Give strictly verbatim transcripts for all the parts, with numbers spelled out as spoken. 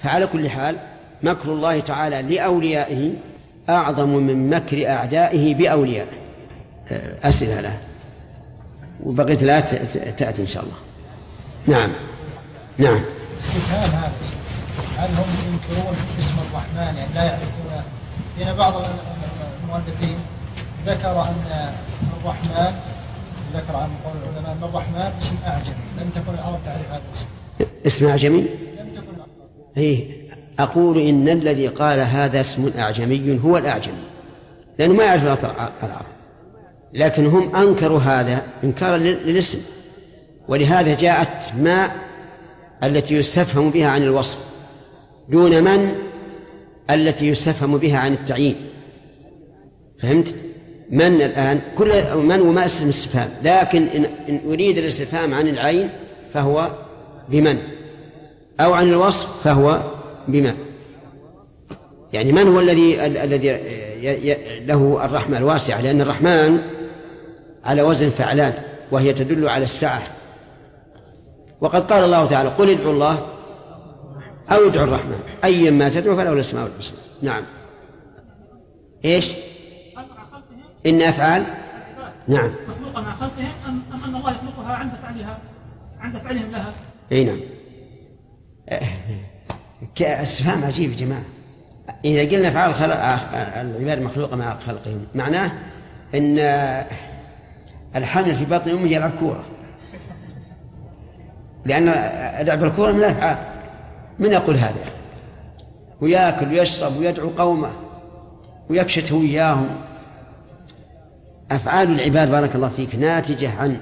فعلى كل حال مكر الله تعالى لأوليائه أعظم من مكر أعدائه بأوليائه. أسئلة له وبقيت لا تأتي إن شاء الله. نعم نعم. استفهام هذا، هل هم ينكرون اسم الرحمن يعني لا يعرفون؟ لأن بعض المؤلفين ذكر أن الرحمن ذكر عن قول العلماء أن الرحمن اسم أعجمي، لم تكن العرب تعرف هذا الاسم. اسم أعجمي؟ لم تكن العرب. إيه، أقول إن الذي قال هذا اسم أعجمي هو الأعجمي، لأنه ما يعرف العرب، لكن هم أنكروا هذا إنكارا للاسم، ولهذا جاءت ما التي يستفهم بها عن الوصف دون من التي يستفهم بها عن التعيين. فهمت؟ من الآن كل من وما اسم استفهام، لكن إن, إن أريد الاستفهام عن العين فهو بمن، أو عن الوصف فهو بما. يعني من هو الذي الذي له الرحمة الواسعة، لأن الرحمن على وزن فعلان وهي تدل على السعة. وقد قال الله تعالى قل ادعوا الله أو ادعوا الرحمن أيا ما تدعو فله الأسماء الحسنى. نعم. إيش؟ إن أفعال نعم مخلوقة مع خلقهم أم, أم أن الله يخلقها عند فعلها عند فعلهم لها؟ أي نعم. استفهام عجيب يا جماعة. إذا قلنا أفعال العباد مخلوقة مع خلقهم معناه أن الحمل في بطن أمه يلعب كورة، لأن لعب الكورة من الأفعال. من يقول هذا؟ ويأكل ويشرب ويدعو قومه ويكشت وياهم. أفعال العباد بارك الله فيك ناتجة عن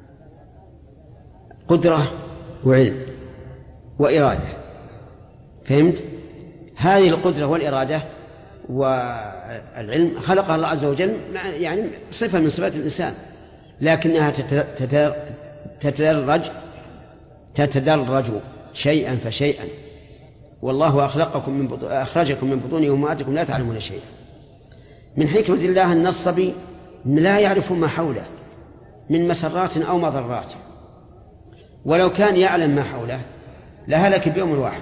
قدرة وعلم وإرادة. فهمت؟ هذه القدرة والإرادة والعلم خلقها الله عز وجل، يعني صفة من صفات الإنسان، لكنها تتدرج تتدرج شيئا فشيئا. والله أخلقكم من بطون أخرجكم من بطون أمهاتكم لا تعلمون شيئا. من حكمة الله أن الصبي لا يعرف ما حوله من مسرات أو مضرات، ولو كان يعلم ما حوله لهلك بيوم واحد،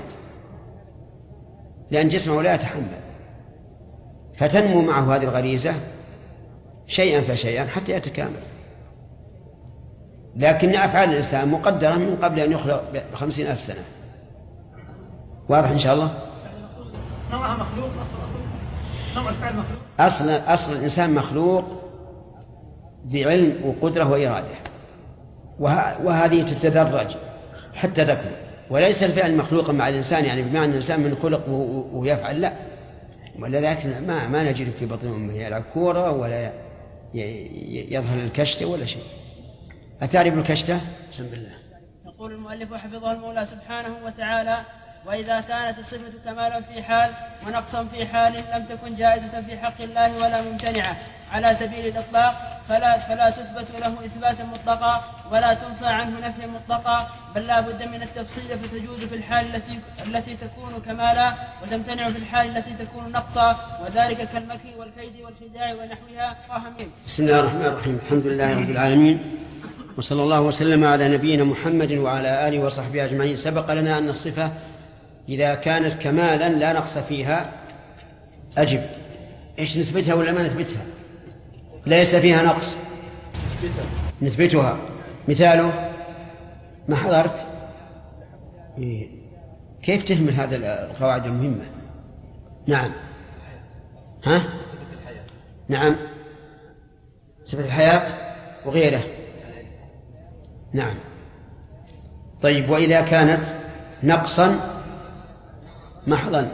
لأن جسمه لا يتحمل. فتنمو معه هذه الغريزة شيئا فشيئا حتى يتكامل. لكن أفعال الإنسان مقدرة من قبل أن يخلق بخمسين ألف سنة. واضح إن شاء الله؟ نوعها مخلوق أصل أصل نوع الفعل مخلوق. أصل أصل الإنسان مخلوق بعلم وقدرة وإرادة، وهذه تتدرج حتى تكمل. وليس الفعل مخلوقا مع الإنسان يعني بمعنى الإنسان من خلق ويفعل، لا. ولذلك ما ما نجد في بطن أمه يلعب كورة ولا يظهر الكشتة ولا شيء. أتعرف الكشتة؟ بسم الله. يقول المؤلف حفظه المولى سبحانه وتعالى: وإذا كانت الصفة كمالا في حال ونقصا في حال لم تكن جائزة في حق الله ولا ممتنعة على سبيل الإطلاق فلا, فلا تثبت له إثباتا مطلقا ولا تنفى عنه نفيا مطلقا، بل لا بد من التفصيل، فتجوز في الحال التي, التي تكون كمالا وتمتنع في الحال التي تكون نقصا، وذلك كالمكر والكيد والخداع ونحوها. فاهمين. بسم الله الرحمن الرحيم. الحمد لله رب العالمين، وصلى الله وسلم على نبينا محمد وعلى آله وصحبه أجمعين. سبق لنا أن الصفة إذا كانت كمالا لا نقص فيها أجب. إيش نثبتها ولا ما نثبتها؟ ليس فيها نقص نثبتها. مثاله ما حضرت إيه. كيف تهمل هذا القواعد المهمة؟ نعم. ها؟ نعم، صفة الحياة وغيره. نعم. طيب، وإذا كانت نقصا محضا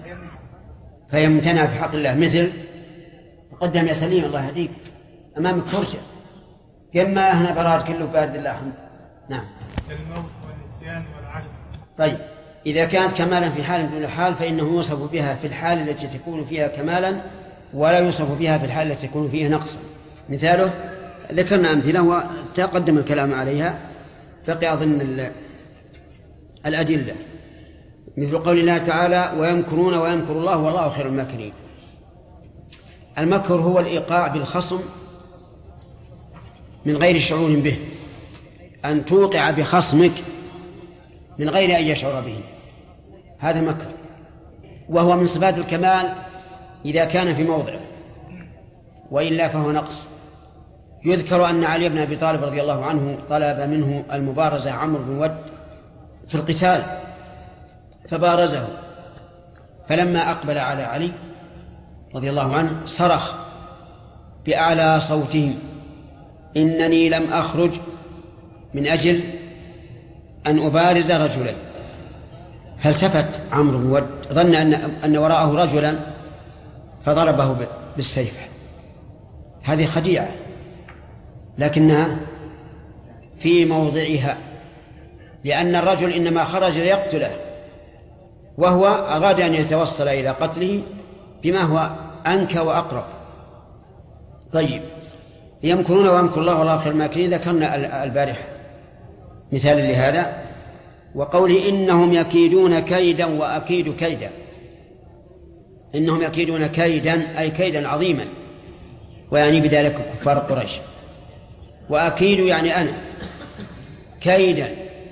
فهي ممتنعة في حق الله. مثل تقدم يا سليم الله يهديك أمامك فرشة كما هنا براد كله بارد الله الحمد. نعم. الموت والنسيان والعجز. طيب، إذا كانت كمالا في حال دون حال فإنه يوصف بها في الحال التي تكون فيها كمالا ولا يوصف بها في الحال التي تكون فيها نقصا. مثاله ذكرنا أمثلة وتقدم الكلام عليها، بقي أظن الأدلة، مثل قول الله تعالى ويمكرون ويمكر الله والله خير الماكرين. المكر هو الإيقاع بالخصم من غير شعور به، أن توقع بخصمك من غير أن يشعر به. هذا مكر، وهو من صفات الكمال إذا كان في موضعه، وإلا فهو نقص. يذكر أن علي بن أبي طالب رضي الله عنه طلب منه المبارزة عمرو بن ود في القتال فبارزه، فلما أقبل على علي رضي الله عنه صرخ بأعلى صوته: إنني لم أخرج من أجل أن أبارز رجلين. فالتفت عمرو بن ود ظن أن, أن وراءه رجلا فضربه بالسيف. هذه خديعة لكنها في موضعها، لأن الرجل إنما خرج ليقتله، وهو أراد أن يتوصل إلى قتله بما هو أنكى وأقرب. طيب، يمكرون ويمكر الله والله خير الماكرين، ذكرنا البارحة مثال لهذا، وقوله إنهم يكيدون كيدا وأكيد كيدا. إنهم يكيدون كيدا أي كيدا عظيما، ويعني بذلك كفار قريش، وأكيد يعني أنا كيدا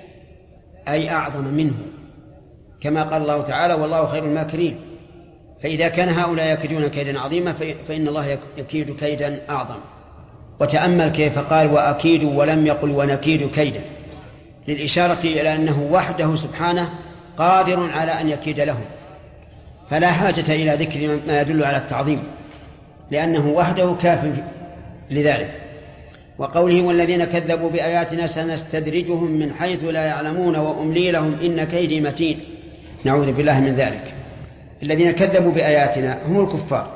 أي أعظم منه، كما قال الله تعالى: والله خير الماكرين. فإذا كان هؤلاء يكيدون كيدا عظيما فإن الله يكيد كيدا أعظم. وتأمل كيف قال وأكيد ولم يقل ونكيد كيدا، للإشارة إلى أنه وحده سبحانه قادر على أن يكيد لهم، فلا حاجة إلى ذكر ما يدل على التعظيم، لأنه وحده كاف لذلك. وقوله والذين كذبوا بآياتنا سنستدرجهم من حيث لا يعلمون وأملي لهم إن كيدي متين. نعوذ بالله من ذلك. الذين كذبوا بآياتنا هم الكفار،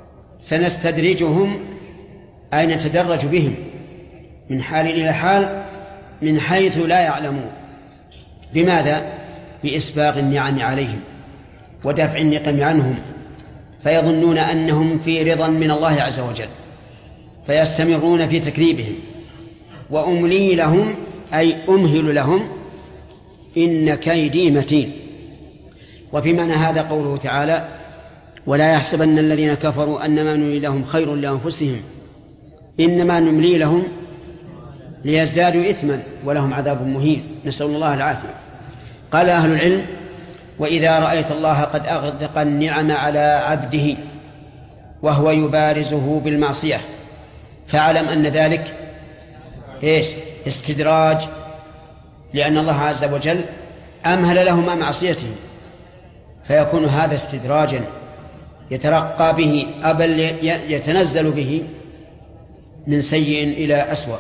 سنستدرجهم أي نتدرج بهم من حال إلى حال من حيث لا يعلمون. بماذا؟ بإسباغ النعم عليهم ودفع النقم عنهم، فيظنون أنهم في رضا من الله عز وجل فيستمرون في تكذيبهم. وأملي لهم أي أمهل لهم إن كيدي متين. وفي معنى هذا قوله تعالى ولا يحسبن الذين كفروا أنما نملي لهم خير لأنفسهم إنما نملي لهم ليزدادوا إثما ولهم عذاب مهين، نسأل الله العافية. قال أهل العلم وإذا رأيت الله قد أغدق النعم على عبده وهو يبارزه بالمعصية فاعلم أن ذلك إيش؟ استدراج، لأن الله عز وجل أمهل له مع معصيته، فيكون هذا استدراجا يترقى به أبل يتنزل به من سيء إلى أسوأ.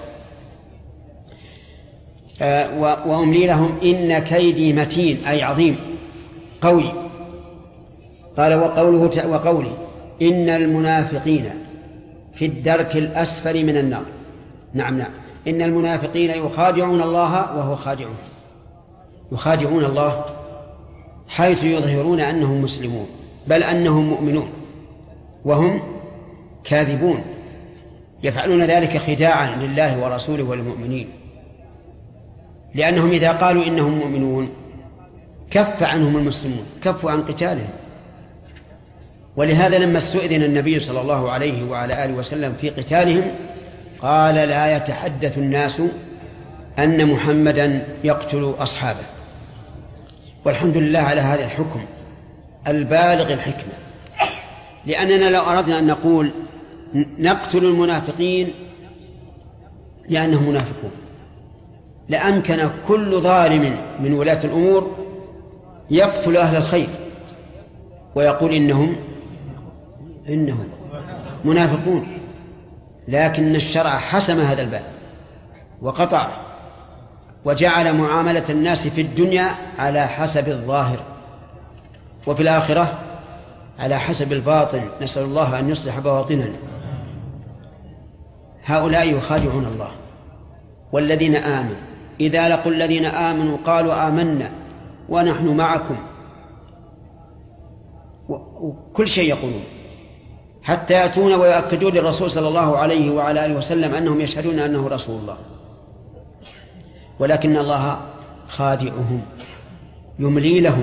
آه وأملي لهم إن كيدي متين أي عظيم قوي. قال وقوله وقولي إن المنافقين في الدرك الأسفل من النار. نعم نعم إن المنافقين يخادعون الله وهو خادعون، يخادعون الله حيث يظهرون أنهم مسلمون بل أنهم مؤمنون وهم كاذبون، يفعلون ذلك خداعا لله ورسوله والمؤمنين، لأنهم إذا قالوا إنهم مؤمنون كف عنهم المسلمون، كفوا عن قتالهم. ولهذا لما استؤذن النبي صلى الله عليه وعلى آله وسلم في قتالهم قال لا يتحدث الناس أن محمدا يقتل أصحابه. والحمد لله على هذا الحكم البالغ الحكمة، لأننا لو أردنا أن نقول نقتل المنافقين لأنهم منافقون لأمكن كل ظالم من ولاة الأمور يقتل أهل الخير ويقول إنهم إنهم منافقون، لكن الشرع حسم هذا الباب وقطع وجعل معاملة الناس في الدنيا على حسب الظاهر وفي الآخرة على حسب الباطن، نسأل الله أن يصلح بواطننا. هؤلاء يخادعون الله. والذين آمنوا إذا لقوا الذين آمنوا قالوا آمنا ونحن معكم، وكل شيء يقولون حتى يأتون ويؤكدون للرسول صلى الله عليه وعلى آله وسلم أنهم يشهدون أنه رسول الله، ولكن الله خادعهم يملي لهم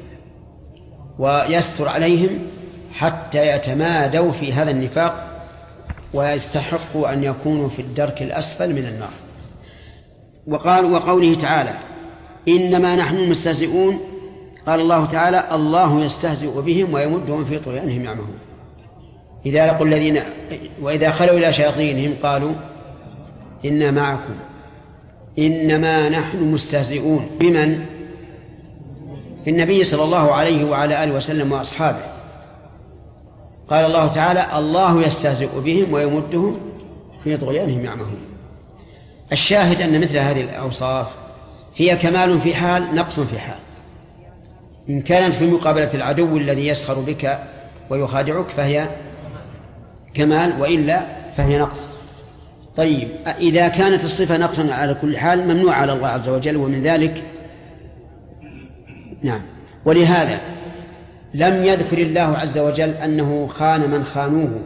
ويستر عليهم حتى يتمادوا في هذا النفاق ويستحقوا أن يكونوا في الدرك الأسفل من النار. وقال وقوله تعالى إنما نحن مستهزئون قال الله تعالى الله يستهزئ بهم ويمدهم في طغيانهم يعمهون. إذا لقوا الذين وإذا خلوا إلى شياطينهم قالوا إنا معكم إنما نحن مستهزئون. بمن؟ بالنبي صلى الله عليه وعلى آله وسلم وأصحابه. قال الله تعالى الله يستهزئ بهم ويمدهم في طغيانهم يعمهون. الشاهد أن مثل هذه الأوصاف هي كمال في حال نقص في حال. إن كانت في مقابلة العدو الذي يسخر بك ويخادعك فهي كمال، وإلا فهي نقص. طيب إذا كانت الصفة نقصا على كل حال ممنوع على الله عز وجل، ومن ذلك نعم. ولهذا لم يذكر الله عز وجل أنه خان من خانوه،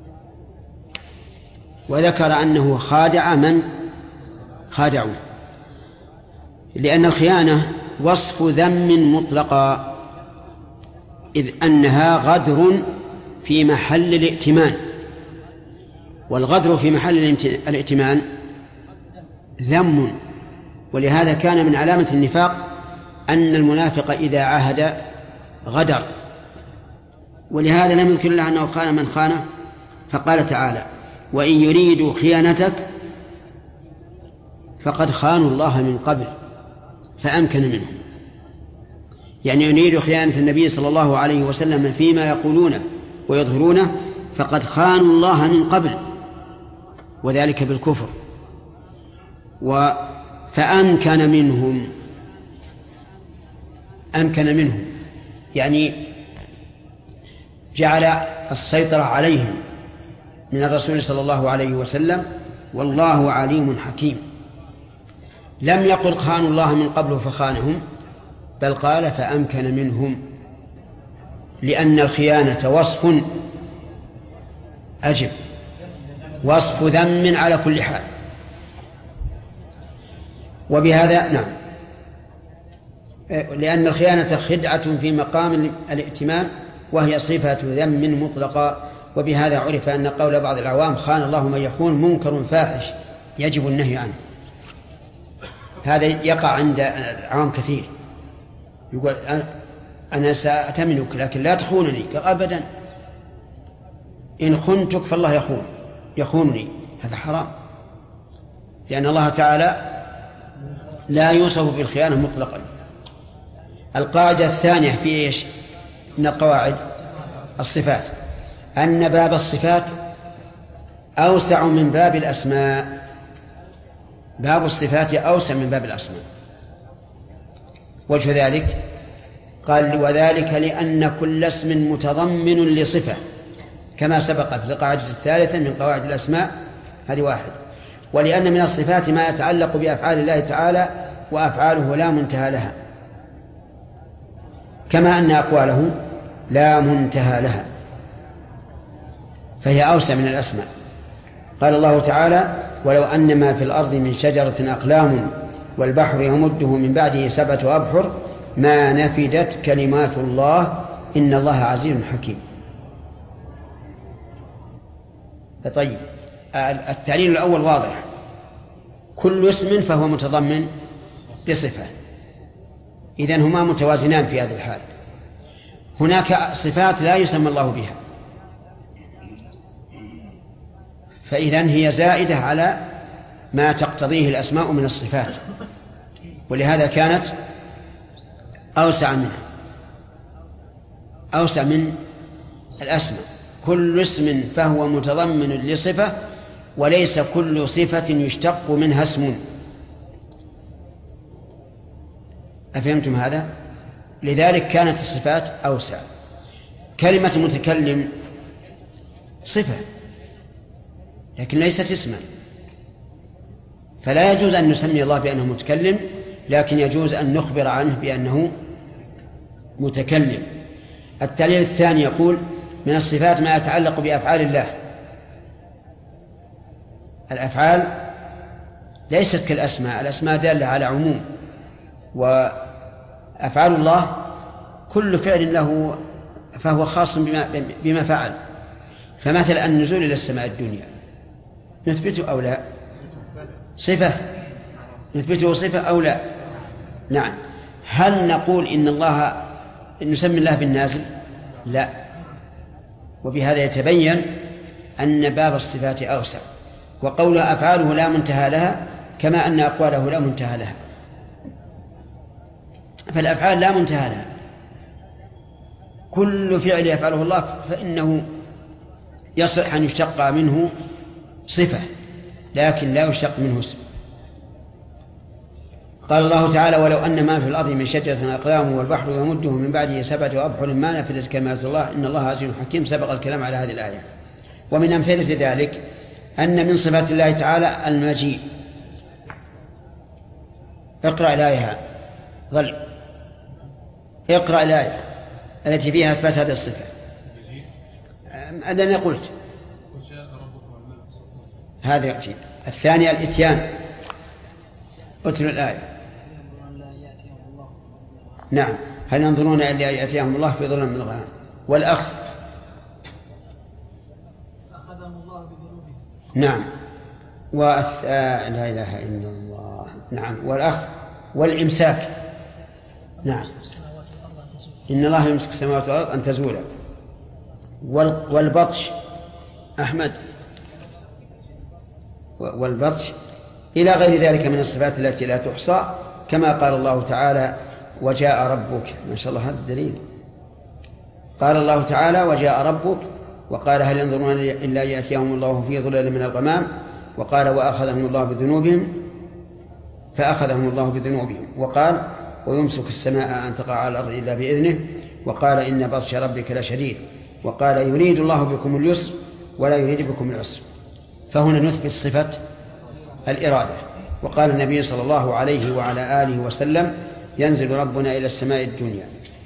وذكر أنه خادع من خادعوه، لأن الخيانة وصف ذم مطلقا، إذ أنها غدر في محل الائتمان، والغدر في محل الائتمان ذم. ولهذا كان من علامة النفاق أن المنافق إذا عاهد غدر. ولهذا لم يذكر الله أنه خان من خانه، فقال تعالى وإن يريدوا خيانتك فقد خانوا الله من قبل فأمكن منهم. يعني يريد خيانة النبي صلى الله عليه وسلم فيما يقولونه ويظهرونه فقد خانوا الله من قبل، وذلك بالكفر. فأمكن منهم، أمكن منهم يعني جعل السيطرة عليهم من الرسول صلى الله عليه وسلم، والله عليم حكيم. لم يقل خانوا الله من قبل فخانهم، بل قال فأمكن منهم، لأن الخيانة وصف أجب، وصف ذم على كل حال. وبهذا نعم، لأن الخيانة خدعة في مقام الائتمان، وهي صفة ذم مطلقة. وبهذا عرف أن قول بعض العوام خان الله من يخون منكر فاحش يجب النهي عنه. هذا يقع عند العوام كثير، يقول أنا سأتمنك لكن لا تخونني. قال أبدا، إن خنتك فالله يخون يخونني، هذا حرام، لأن الله تعالى لا يوصف بالخيانة مطلقا. القاعدة الثانية في إيش من القواعد الصفات، أن باب الصفات أوسع من باب الأسماء. باب الصفات أوسع من باب الأسماء. وجه ذلك قال وذلك لأن كل اسم متضمن لصفة، كما سبق في القاعدة الثالثة من قواعد الأسماء، هذه واحد. ولأن من الصفات ما يتعلق بأفعال الله تعالى وأفعاله لا منتهى لها، كما أن أقواله لا منتهى لها، فهي أوسع من الأسماء. قال الله تعالى ولو أن ما في الأرض من شجرة أقلام والبحر يمده من بعده سبعة أبحر ما نفدت كلمات الله إن الله عزيز حكيم. طيب التعليل الأول واضح، كل اسم فهو متضمن بصفة، إذن هما متوازنان في هذا الحال. هناك صفات لا يسمى الله بها، فإذن هي زائدة على ما تقتضيه الأسماء من الصفات، ولهذا كانت أوسع منها، أوسع من الأسماء. كل اسم فهو متضمن لصفة، وليس كل صفة يشتق منها اسم. أفهمتم هذا؟ لذلك كانت الصفات أوسع. كلمة المتكلم صفة لكن ليست اسما، فلا يجوز أن نسمي الله بأنه متكلم، لكن يجوز أن نخبر عنه بأنه متكلم. التعليل الثاني يقول من الصفات ما يتعلق بأفعال الله. الأفعال ليست كالأسماء، الأسماء دالة على عموم، وأفعال الله كل فعل له فهو خاص بما, بما فعل. فمثل النزول إلى السماء الدنيا نثبته أو لا؟ صفة، نثبته صفة أو لا؟ نعم. هل نقول إن الله نسمي الله بالنازل؟ لا. وبهذا يتبين أن باب الصفات أوسع، وقول أفعاله لا منتهى لها كما أن أقواله لا منتهى لها. فالأفعال لا منتهى لها، كل فعل يفعله الله فإنه يصح أن يشتق منه صفة، لكن لا يشتق منه اسم. قال الله تعالى: ولو أن ما في الأرض من شجرة أقلام والبحر يمده من بعده سبعة أبحر ما نفذت كلمات الله إن الله عزيز حكيم. سبق الكلام على هذه الآية. ومن أمثلة ذلك أن من صفات الله تعالى المجيء. اقرأ الآية غل اقرأ الآية التي فيها أثبات هذه الصفة. أنا قلت هذا يأتي. الثانية الإتيان. أتلو الآية. نعم. هل ينظرون إلا يأتيهم الله في ظلم من الغمام. والأخذ. أخذهم الله بذنوبهم. نعم. وأث... آه... لا إله إلا الله. نعم. والأخذ والإمساك. نعم. إن الله يمسك السماوات والأرض أن تزولا. وال... والبطش. أحمد. والبطش إلى غير ذلك من الصفات التي لا تحصى، كما قال الله تعالى: وجاء ربك. ما شاء الله هذا الدليل. قال الله تعالى: وجاء ربك، وقال: هل ينظرون إلا يأتيهم الله في ظلال من الغمام، وقال: وأخذهم الله بذنوبهم فأخذهم الله بذنوبهم، وقال: ويمسك السماء أن تقع على الأرض إلا بإذنه، وقال: إن بطش ربك لشديد، وقال: يريد الله بكم اليسر ولا يريد بكم العسر. فهنا نثبت صفة الإرادة. وقال النبي صلى الله عليه وعلى آله وسلم: ينزل ربنا إلى السماء الدنيا.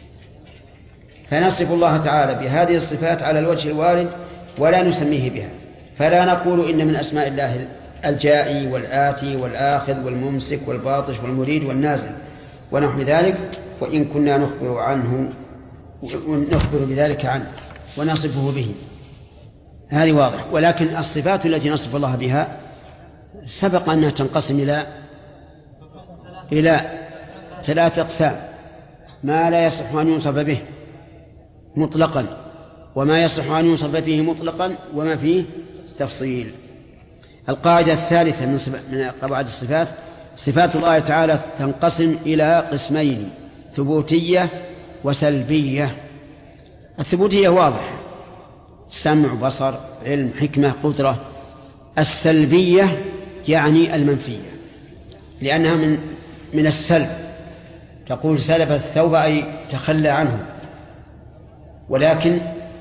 فنصف الله تعالى بهذه الصفات على الوجه الوارد ولا نسميه بها، فلا نقول إن من أسماء الله الجائي والآتي والآخذ والممسك والباطش والمريد والنازل ونحو ذلك، وإن كنا نخبر عنه نخبر بذلك عنه ونصفه به. هذه واضح. ولكن الصفات التي نصف الله بها سبق أنها تنقسم إلى إلى ثلاثة أقسام: ما لا يصح أن يوصف به مطلقا، وما يصح أن يوصف فيه مطلقا، وما فيه تفصيل. القاعدة الثالثة من قواعد الصفات: صفات الله تعالى تنقسم إلى قسمين: ثبوتية وسلبية. الثبوتية واضح: سمع، بصر، علم، حكمة، قدرة. السلبية يعني المنفية، لأنها من من السلب، تقول سلب الثوب أي تخلى عنه. ولكن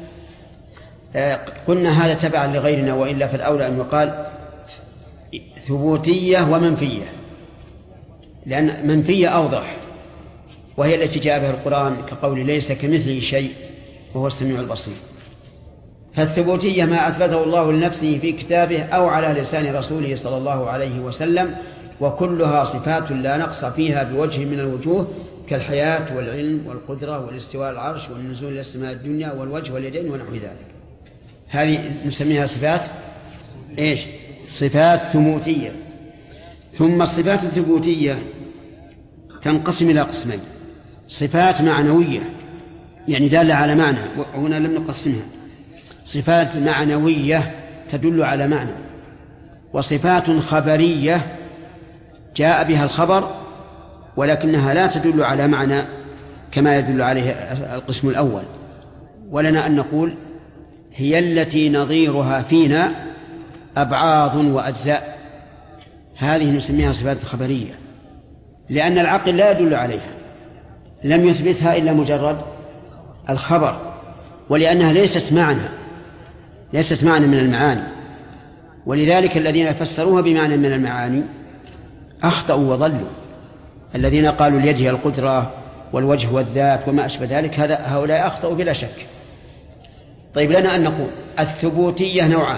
قلنا هذا تبعا لغيرنا، وإلا فالأولى أن يقال ثبوتية ومنفية، لأن منفية أوضح، وهي التي جاء بها القرآن كقول ليس كمثله شيء وهو السميع البصير. فالثبوتية ما أثبته الله لنفسه في كتابه أو على لسان رسوله صلى الله عليه وسلم، وكلها صفات لا نقص فيها بوجه من الوجوه، كالحياة والعلم والقدرة والاستواء على العرش والنزول إلى السماء الدنيا والوجه واليدين ونحو ذلك. هذه نسميها صفات إيش؟ صفات ثبوتية. ثم الصفات الثبوتية تنقسم إلى قسمين: صفات معنوية يعني دالة على معنى، وهنا لم نقسمها، صفات معنوية تدل على معنى، وصفات خبرية جاء بها الخبر ولكنها لا تدل على معنى كما يدل عليه القسم الأول. ولنا أن نقول هي التي نظيرها فينا أبعاض وأجزاء، هذه نسميها صفات خبرية، لأن العقل لا يدل عليها، لم يثبتها إلا مجرد الخبر، ولأنها ليست معنى ليست معنى من المعاني. ولذلك الذين فسروها بمعنى من المعاني أخطأوا وضلوا، الذين قالوا اليد هي القدرة والوجه والذات وما أشبه ذلك، هذا هؤلاء أخطأوا بلا شك. طيب، لنا أن نقول الثبوتية نوعان: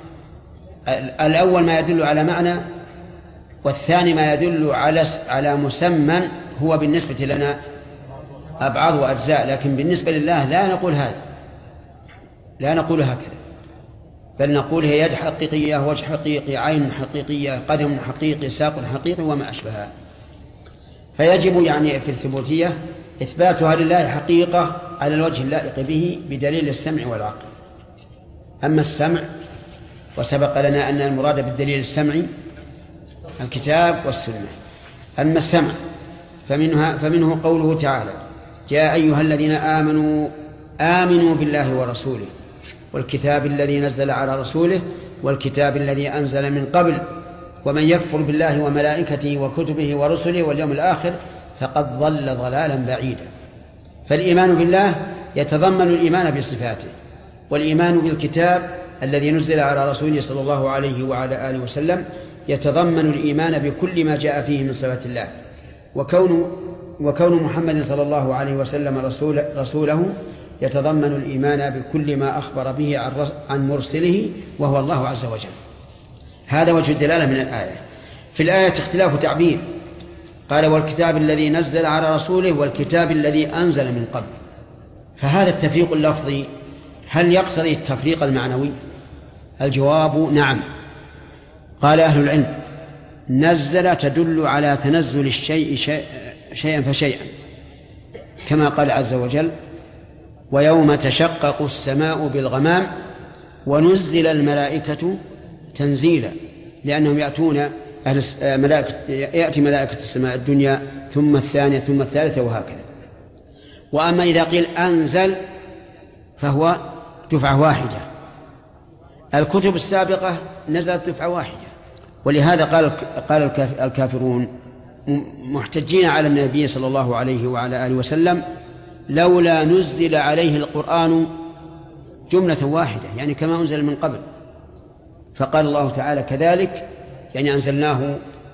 الأول ما يدل على معنى، والثاني ما يدل على على مسمى هو بالنسبة لنا أبعاد وأجزاء، لكن بالنسبة لله لا نقول هذا، لا نقول هكذا، بل نقول هي يد حقيقية، وجه حقيقي، عين حقيقية، قدم حقيقي، ساق حقيقي وما أشبهها. فيجب يعني في الثبوتية إثباتها لله حقيقة على الوجه اللائق به بدليل السمع والعقل. أما السمع وسبق لنا أن المراد بالدليل السمعي الكتاب والسنة. أما السمع فمنها فمنه قوله تعالى: يا أيها الذين آمنوا آمنوا بالله ورسوله والكتاب الذي نزل على رسوله والكتاب الذي أنزل من قبل ومن يكفر بالله وملائكته وكتبه ورسله واليوم الآخر فقد ضل ضلالا بعيدا. فالإيمان بالله يتضمن الإيمان بصفاته، والإيمان بالكتاب الذي نزل على رسوله صلى الله عليه وعلى آله وسلم يتضمن الإيمان بكل ما جاء فيه من صفات الله. وكون وكون محمد صلى الله عليه وسلم رسول رسوله يتضمن الإيمان بكل ما أخبر به عن مرسله وهو الله عز وجل. هذا وجه الدلالة من الآية. في الآية اختلاف تعبير، قال: والكتاب الذي نزل على رسوله والكتاب الذي أنزل من قبل. فهذا التفريق اللفظي هل يقتضي التفريق المعنوي؟ الجواب نعم. قال أهل العلم: نزل تدل على تنزل الشيء شيء شيئا فشيئا، كما قال عز وجل: ويوم تشقق السماء بالغمام ونزل الملائكة تنزيلا، لأنهم يأتون أهل ملائكة يأتي ملائكة السماء الدنيا ثم الثانية ثم الثالثة وهكذا. وأما إذا قيل أنزل فهو دفعة واحدة. الكتب السابقة نزلت دفعة واحدة، ولهذا قال قال الكافرون محتجين على النبي صلى الله عليه وعلى آله وسلم: لولا نزل عليه القرآن جملة واحدة، يعني كما أنزل من قبل. فقال الله تعالى: كذلك يعني أنزلناه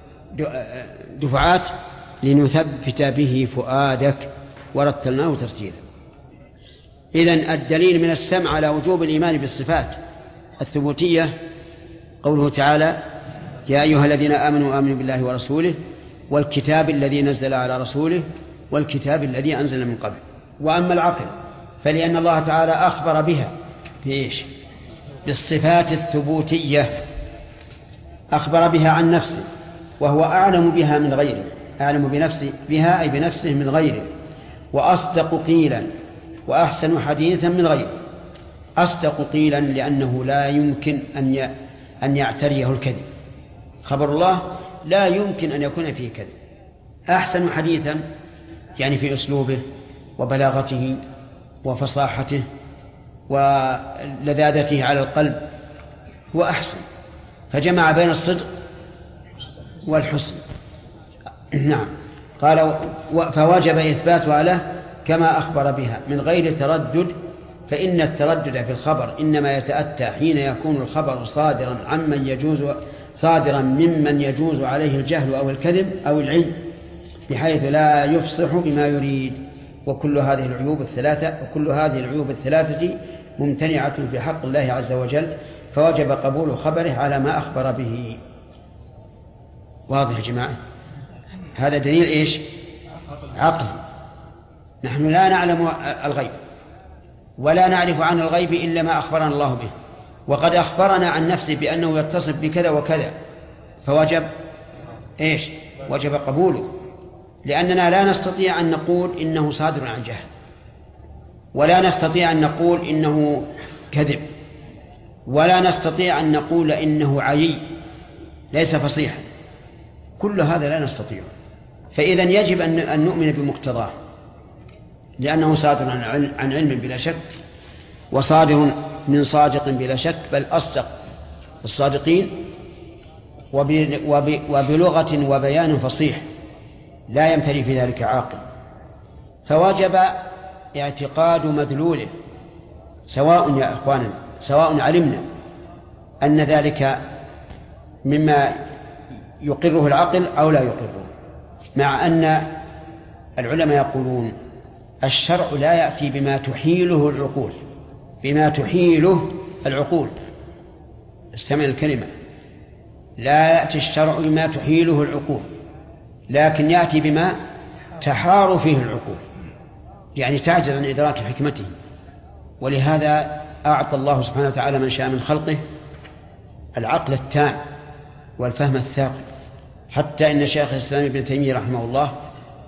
دفعات لنثبت به فؤادك ورتلناه ترتيلا. إذن الدليل من السمع على وجوب الإيمان بالصفات الثبوتية قوله تعالى: يا أيها الذين آمنوا آمنوا بالله ورسوله والكتاب الذي نزل على رسوله والكتاب الذي أنزل من قبل. وأما العقل فلأن الله تعالى أخبر بها بإيش؟ بالصفات الثبوتية، أخبر بها عن نفسه وهو أعلم بها من غيره، أعلم بنفسه بها أي بنفسه من غيره، وأصدق قيلا وأحسن حديثا من غيره. أصدق قيلا لأنه لا يمكن أن أن يعتريه الكذب، خبر الله لا يمكن أن يكون فيه كذب. أحسن حديثا يعني في أسلوبه وبلاغته وفصاحته ولذاذته على القلب هو أحسن، فجمع بين الصدق والحسن. نعم. قال: فوجب إثباتها له كما أخبر بها من غير تردد، فإن التردد في الخبر إنما يتأتى حين يكون الخبر صادرا عمن يجوز صادرا ممن يجوز عليه الجهل أو الكذب أو العلم، بحيث لا يفصح بما يريد. وكل هذه العيوب الثلاثة وكل هذه العيوب الثلاثة ممتنعة في حق الله عز وجل، فوجب قبول خبره على ما أخبر به. واضح يا جماعة؟ هذا دليل إيش؟ عقل. نحن لا نعلم الغيب ولا نعرف عن الغيب إلا ما أخبرنا الله به، وقد أخبرنا عن نفسه بأنه يتصف بكذا وكذا، فوجب إيش؟ وجب قبوله، لأننا لا نستطيع أن نقول إنه صادر عن جهل، ولا نستطيع أن نقول إنه كذب، ولا نستطيع أن نقول إنه عيي ليس فصيحا. كل هذا لا نستطيع. فإذا يجب أن نؤمن بمقتضاه، لأنه صادر عن علم بلا شك، وصادر من صادق بلا شك، بل أصدق الصادقين، وبلغة وبيان فصيح لا يمتري في ذلك عاقل. فوجب اعتقاد مدلوله، سواء يا إخواننا سواء علمنا أن ذلك مما يقره العقل أو لا يقره، مع أن العلماء يقولون الشرع لا يأتي بما تحيله العقول، بما تحيله العقول. استمع الكلمة: لا يأتي الشرع بما تحيله العقول، لكن يأتي بما تحار فيه العقول، يعني تعجز عن إدراك حكمته. ولهذا أعطى الله سبحانه وتعالى من شاء من خلقه العقل التام والفهم الثاقب، حتى إن شيخ الإسلام ابن تيمية رحمه الله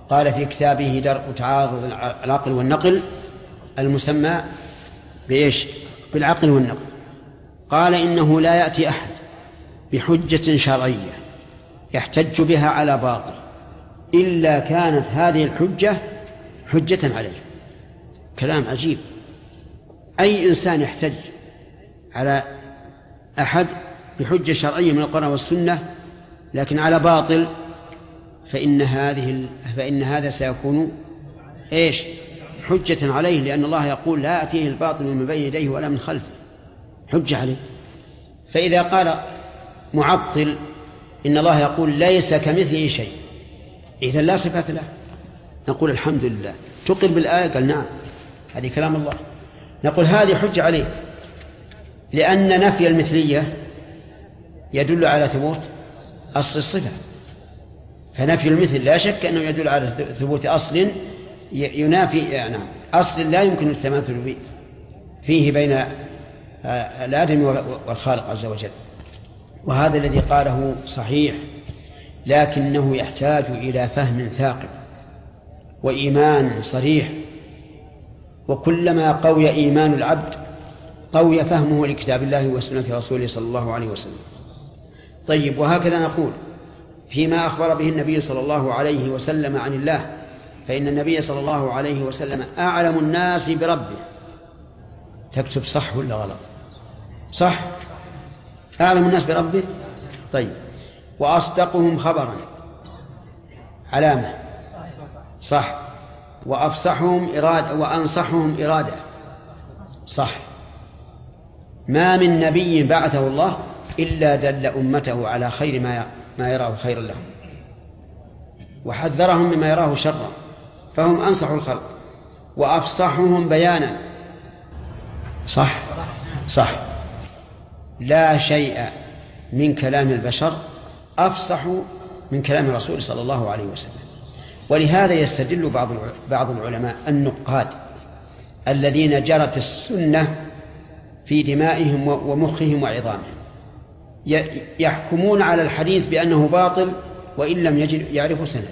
قال في كتابه درء تعارض العقل والنقل المسمى بإيش؟ بالعقل والنقل، قال إنه لا يأتي أحد بحجة شرعية يحتج بها على باطل إلا كانت هذه الحجة حجة عليه. كلام عجيب. أي إنسان يحتج على أحد بحجة شرعية من القرآن والسنة لكن على باطل فإن هذه فإن هذا سيكون إيش؟ حجة عليه، لأن الله يقول لا يأتيه الباطل من بين يديه ولا من خلفه، حجة عليه. فإذا قال معطل إن الله يقول ليس كمثله شيء إذن لا صفة له، نقول الحمد لله. تقر بالآية؟ قال نعم، هذه كلام الله. نقول هذه حجة عليك، لأن نفي المثلية يدل على ثبوت أصل الصفة، فنفي المثل لا شك أنه يدل على ثبوت أصل ينافي يعني أصل لا يمكن التماثل فيه بين الآدم والخالق عز وجل. وهذا الذي قاله صحيح، لكنه يحتاج إلى فهم ثاقب وإيمان صريح، وكلما قوي إيمان العبد قوي فهمه لكتاب الله وسنة رسوله صلى الله عليه وسلم. طيب، وهكذا نقول فيما أخبر به النبي صلى الله عليه وسلم عن الله، فإن النبي صلى الله عليه وسلم أعلم الناس بربه. تكتب صح ولا غلط؟ صح، أعلم الناس بربه. طيب، وأصدقهم خبرا، علامة صح، وأفصحهم إرادة وأنصحهم إرادة صح. ما من نبي بعثه الله إلا دل أمته على خير ما ما يراه خيرا لهم وحذرهم مما يراه شرا، فهم أنصح الخلق وأفصحهم بيانا صح صح. لا شيء من كلام البشر أفصح من كلام الرسول صلى الله عليه وسلم. ولهذا يستدل بعض بعض العلماء النقاد الذين جرت السنة في دمائهم ومخهم وعظامهم يحكمون على الحديث بأنه باطل وإن لم يجد يعرفوا سنده.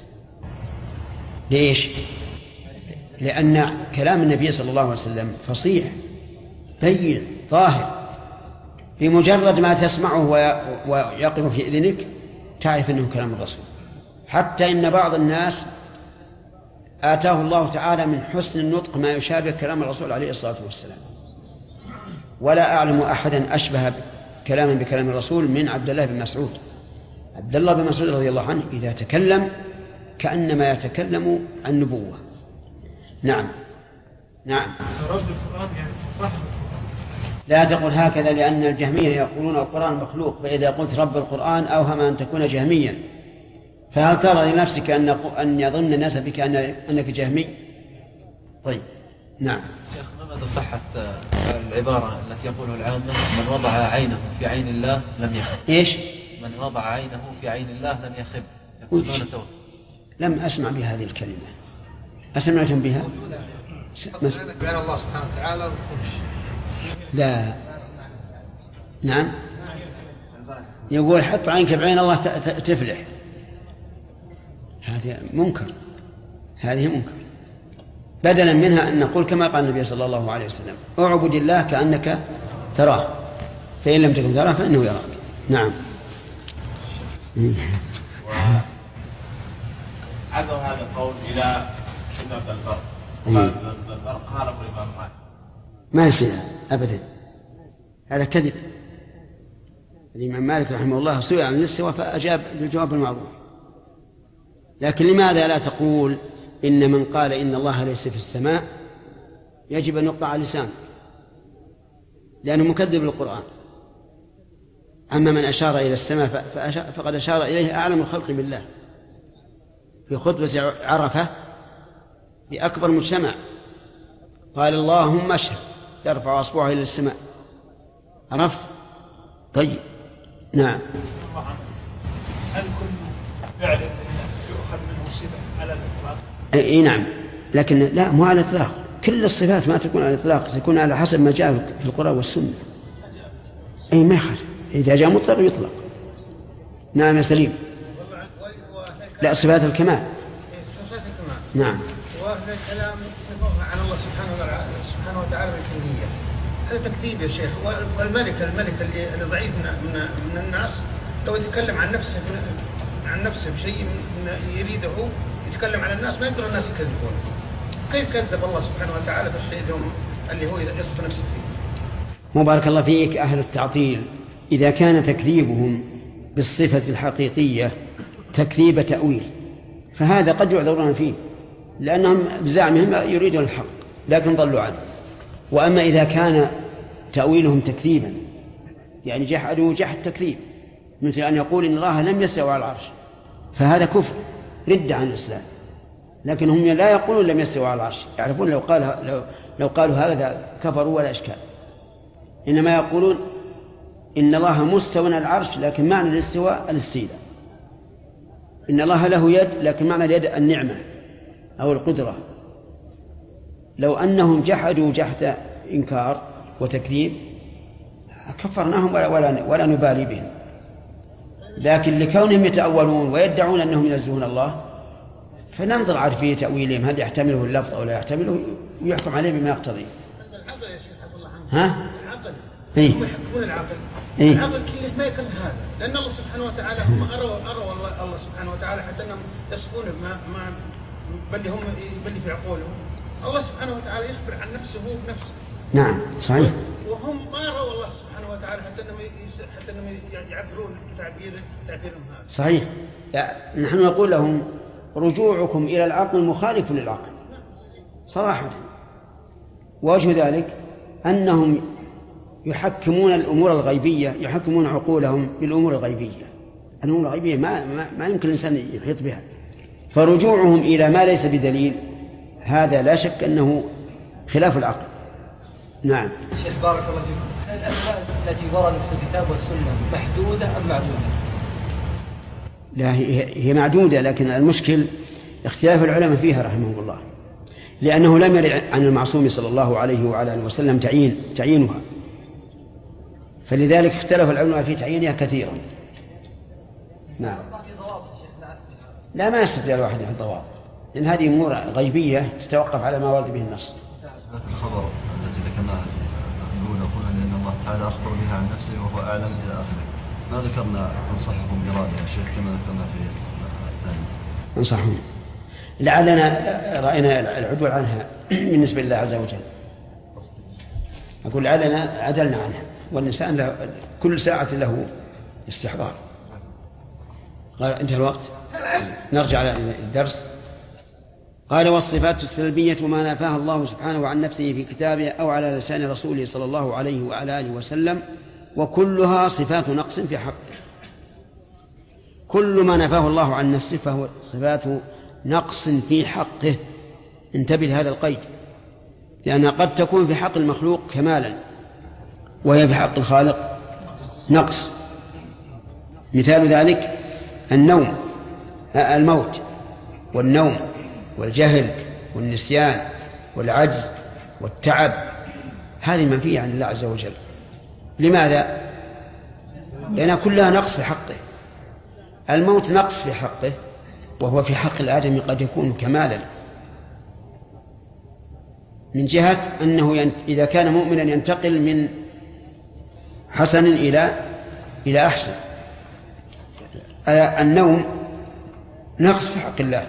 ليش؟ لأن كلام النبي صلى الله عليه وسلم فصيح بين طاهر، بمجرد ما تسمعه ويقف في إذنك تعرف أنه كلام الرسول. حتى إن بعض الناس آتاه الله تعالى من حسن النطق ما يشابه كلام الرسول عليه الصلاة والسلام، ولا أعلم أحدا أشبه كلاما بكلام الرسول من عبد الله بن مسعود. عبد الله بن مسعود رضي الله عنه إذا تكلم كأنما يتكلم عن نبوة. نعم نعم. رب القرآن يعني فهم. لا تقل هكذا، لأن الجهمية يقولون القرآن مخلوق، فإذا قلت رب القرآن أوهم أن تكون جهميا، فهل ترى لنفسك أن أن يظن الناس بك أنك جهمي؟ طيب نعم. شيخ، ما مدى صحة العبارة التي يقولها العامة من وضع عينه في عين الله لم يخب؟ إيش؟ من وضع عينه في عين الله لم يخب، يقصدون توهم. لم أسمع بهذه الكلمة. أسمعتم بها؟ مس... بين الله سبحانه وتعالى لا. نعم، يقول حط عينك بعين الله تفلح. هذه منكر، هذه منكر. بدلا منها أن نقول كما قال النبي صلى الله عليه وسلم اعبد الله كأنك تراه فإن لم تكن تراه فإنه يراك. نعم. عزوا هذا القول إلى شدة البرق، قال البرق خالف الإمام مالك. ما يصير أبدا، هذا كذب. الإمام مالك رحمه الله سئل عن الاستواء فأجاب بالجواب المعروف. لكن لماذا لا تقول إن من قال إن الله ليس في السماء يجب أن يقطع لسانه لأنه مكذب للقرآن؟ أما من أشار إلى السماء فقد أشار إليه أعلم الخلق بالله في خطبة عرفة لأكبر مجتمع، قال اللهم اشهد، يرفع أصبعه إلى السماء. عرفت؟ طيب نعم. هل كل فعل يؤخذ منه صفة على الإطلاق؟ اي نعم، لكن لا، مو على الإطلاق. كل الصفات ما تكون على الإطلاق، تكون على حسب ما جاء في القرآن والسنة. أي ما يخالف، إذا جاء مطلق يطلق. نعم يا سليم. لا، صفات الكمال. نعم. وأهل الكلام يفرغ عن الله سبحانه وتعالى سبحانه وتعالى بالكلية، هذا تكذيب يا شيخ. والملك الملك اللي ضعيف من, من, من الناس لو يتكلم عن نفسه عن نفسه بشيء من يريده يتكلم عن الناس ما يقدر الناس يكذبون. كيف كذب الله سبحانه وتعالى بالشيء اللي هو يصف نفسه فيه؟ مبارك الله فيك. أهل التعطيل إذا كان تكذيبهم بالصفة الحقيقية تكذيب تأويل فهذا قد يعذرون فيه لأنهم بزعمهم يريدون الحق لكن ضلوا عنه. وأما إذا كان تأويلهم تكذيبا يعني جحدوا جحد تكذيب مثل أن يقول إن الله لم يستوى على العرش فهذا كفر رد عن الإسلام. لكن هم لا يقولون لم يستوى على العرش، يعرفون لو, قال لو, لو قالوا هذا كفروا ولا إشكال، إنما يقولون إن الله مستوى على العرش لكن معنى الاستواء الاستيلاء، إن الله له يد لكن معنى اليد النعمة أو القدرة. لو أنهم جحدوا جحد إنكار وتكذيب كفرناهم ولا, ولا, ولا نبالي بهم، لكن لكونهم يتأولون ويدعون أنهم ينزهون الله فننظر عاد في تأويلهم هل يحتمله اللفظ أو لا يحتمله ويحكم عليه بما يقتضي. العقل يا شيخ عبد الله عنه. ها؟ العقل. إيه؟ هم يحكمون العقل. إيه؟ العقل كله ما يكره هذا، لأن الله سبحانه وتعالى هم أروا أروا الله, الله سبحانه وتعالى حتى أنهم يصفونه ما ما بل هم بل في عقولهم. الله سبحانه وتعالى يخبر عن نفسه هو بنفسه. نعم صحيح. وهم ما يروا الله سبحانه وتعالى حتى أنهم حتى أنهم يعبرون تعبير تعبيرهم هذا. صحيح. يعني نحن نقول لهم رجوعكم إلى العقل مخالف للعقل صراحة. ووجه ذلك أنهم يحكمون الأمور الغيبية، يحكمون عقولهم بالأمور الغيبية. الأمور الغيبية ما, ما, ما يمكن الإنسان يحيط بها، فرجوعهم إلى ما ليس بدليل هذا لا شك أنه خلاف العقل. نعم. شيخ بارك الله فيكم، هل الأسماء التي وردت في الكتاب والسنة محدودة أم معدودة؟ لا هي معدودة، لكن المشكل اختلاف العلماء فيها رحمهم الله، لأنه لم يرد عن المعصوم صلى الله عليه وعلى آله وسلم تعيين تعيينها، فلذلك اختلف العلماء في تعيينها كثيرا. نعم. لا ما يستطيع الواحد يحط ضوابط، لأن هذه أمور غيبية تتوقف على ما ورد به النص. إثبات الخبر التي ذكرناها الأولى قلنا لأن الله تعالى أخبر بها عن نفسه وهو أعلم إلى آخره. ما ذكرنا أنصحهم إرادة يا شيخ كما ذكرنا في الثاني. أنصحهم لعلنا رأينا العدول عنها بالنسبة لله عز وجل. أقول لعلنا عدلنا عنها، والإنسان له كل ساعة له استحضار. قال انتهى الوقت، نرجع للدرس. قال والصفات السلبية ما نفاها الله سبحانه عن نفسه في كتابه أو على لسان رسوله صلى الله عليه وعلى آله وسلم، وكلها صفات نقص في حقه. كل ما نفاه الله عن نفسه فهو صفات نقص في حقه. انتبه لهذا القيد، لأنها قد تكون في حق المخلوق كمالا وهي في حق الخالق نقص. مثال ذلك النوم الموت والنوم والجهل والنسيان والعجز والتعب، هذه منفية عن الله عز وجل. لماذا؟ لأنها كلها نقص في حقه. الموت نقص في حقه، وهو في حق الآدمي قد يكون كمالا، من جهة أنه إذا كان مؤمنا ينتقل من حسن إلى إلى أحسن. النوم نقص في حق الله،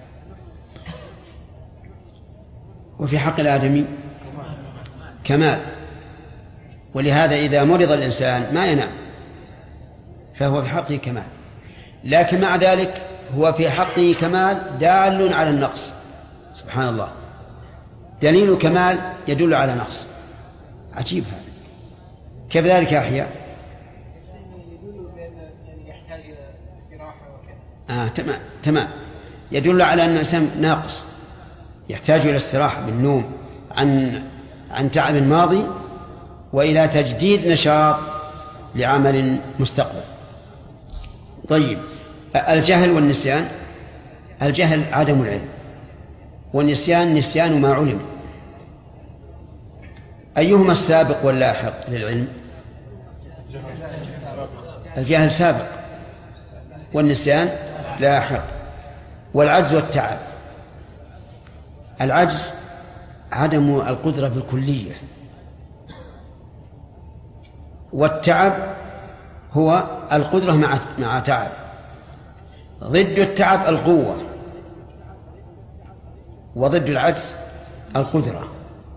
وفي حق الآدمي كمال. ولهذا إذا مرض الإنسان ما ينام فهو في حقه كمال، لكن مع ذلك هو في حقه كمال دال على النقص. سبحان الله، دليل كمال يدل على نقص. عجيب هذا. كيف ذلك يا أحياء؟ آه تمام تمام يدل على أن الإنسان ناقص يحتاج إلى استراحة بالنوم عن عن تعب ماضي وإلى تجديد نشاط لعمل مستقبل. طيب، الجهل والنسيان. الجهل عدم العلم، والنسيان نسيان ما علم. أيهما السابق واللاحق للعلم؟ الجهل سابق والنسيان لاحق. والعجز والتعب العجز عدم القدرة بالكلية، والتعب هو القدرة مع مع تعب. ضد التعب القوة، وضد العجز القدرة.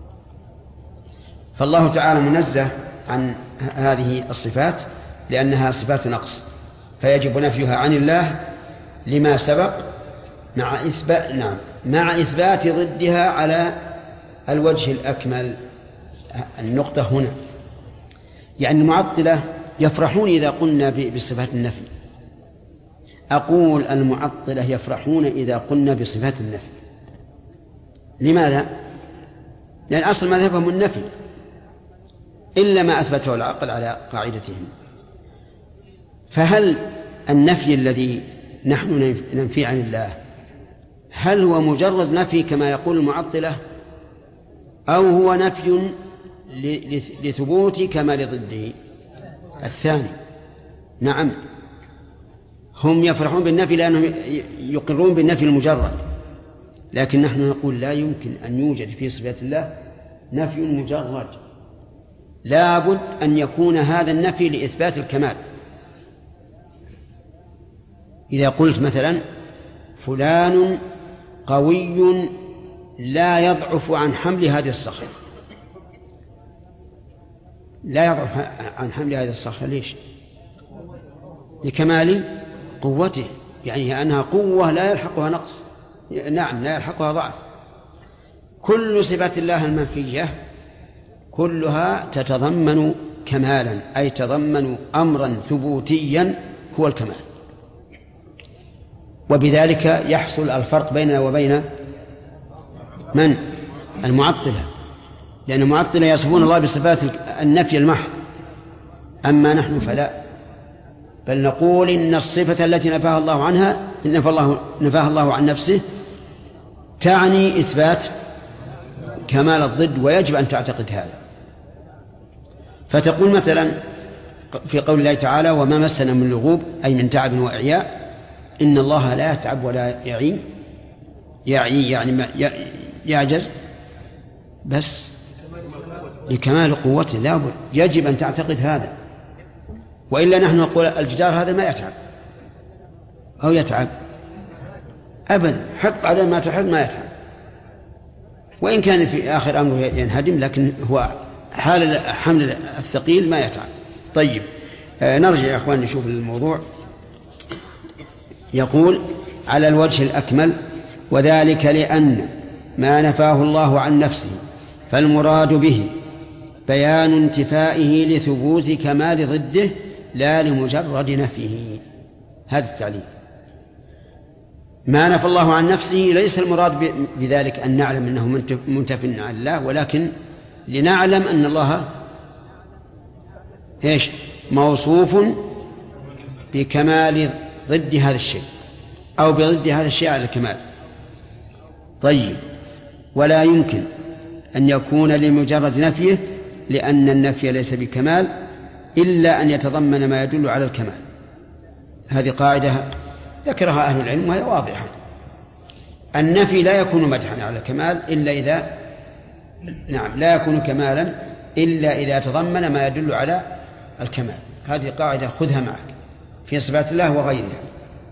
فالله تعالى منزه عن هذه الصفات لأنها صفات نقص، فيجب نفيها عن الله لما سبق مع إثبات نعم مع إثبات ضدها على الوجه الأكمل. النقطة هنا يعني المعطلة يفرحون إذا قلنا بصفات النفي. أقول المعطلة يفرحون إذا قلنا بصفات النفي. لماذا؟ لأن أصل مذهبهم النفي إلا ما أثبته العقل على قاعدتهم. فهل النفي الذي نحن ننفي عن الله هل هو مجرد نفي كما يقول المعطلة، أو هو نفي لثبوت كمال ضده؟ الثاني. نعم، هم يفرحون بالنفي لأنهم يقرون بالنفي المجرد، لكن نحن نقول لا يمكن أن يوجد في صفات الله نفي مجرد، لا بد أن يكون هذا النفي لإثبات الكمال. إذا قلت مثلا فلان قوي لا يضعف عن حمل هذه الصخرة، لا يضعف عن حمل هذه الصخرة، ليش؟ لكمال قوته، يعني أنها قوة لا يلحقها نقص، نعم لا يلحقها ضعف. كل صفات الله المنفية كلها تتضمن كمالا، أي تضمن أمرا ثبوتيا هو الكمال. وبذلك يحصل الفرق بيننا وبين من؟ المعطلة، لأن المعطلة يصفون الله بصفات النفي المحض، أما نحن فلا، بل نقول إن الصفة التي نفاها الله عنها نفى الله نفاها الله عن نفسه تعني إثبات كمال الضد، ويجب أن تعتقد هذا. فتقول مثلا في قول الله تعالى وما مسنا من لغوب، أي من تعب وإعياء، إن الله لا يتعب ولا يعي، يعي يعني يعجز، بس لكمال قوته، لا بد يجب أن تعتقد هذا، وإلا نحن نقول الجدار هذا ما يتعب أو يتعب أبدا، حط عليه ما تحط ما يتعب، وإن كان في آخر أمره ينهدم، لكن هو حال حمل الثقيل ما يتعب. طيب آه نرجع يا أخوان نشوف الموضوع. يقول على الوجه الأكمل وذلك لأن ما نفاه الله عن نفسه فالمراد به بيان انتفائه لثبوت كمال ضده لا لمجرد نفيه. هذا التعليل. ما نفى الله عن نفسه ليس المراد بذلك أن نعلم أنه منتف عن الله، ولكن لنعلم أن الله إيش موصوف بكمال ضد هذا الشيء أو بضد هذا الشيء على الكمال. طيب ولا يمكن أن يكون لمجرد نفيه، لأن النفي ليس بكمال إلا أن يتضمن ما يدل على الكمال. هذه قاعدة ذكرها أهل العلم وهي واضحة. النفي لا يكون مدحا على الكمال إلا إذا نعم لا يكون كمالا إلا إذا تضمن ما يدل على الكمال. هذه قاعدة خذها معك في صفات الله وغيرها.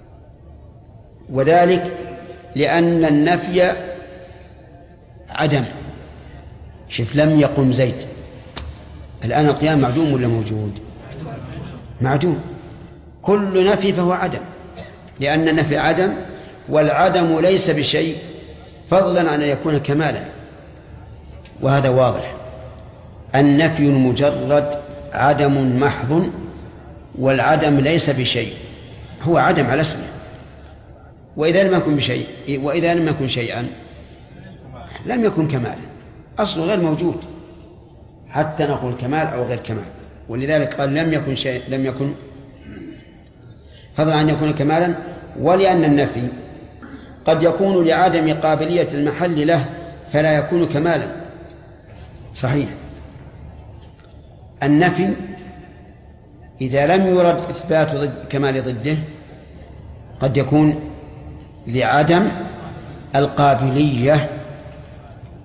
وذلك لأن النفي عدم. شوف لم يقم زيد، الآن القيام معدوم ولا موجود؟ معدوم. كل نفي فهو عدم، لأن النفي عدم، والعدم ليس بشيء فضلا عن أن يكون كمالا، وهذا واضح. النفي المجرد عدم محض، والعدم ليس بشيء، هو عدم على اسمه. وإذا لم يكن بشيء وإذا لم يكن شيئا لم يكن كمالا، أصله غير موجود حتى نقول كمال أو غير كمال. ولذلك قال لم يكن شيء لم يكن فضلا عن أن يكون كمالا. ولأن النفي قد يكون لعدم قابلية المحل له فلا يكون كمالا. صحيح، النفي إذا لم يرد إثبات ضد كمال ضده قد يكون لعدم القابلية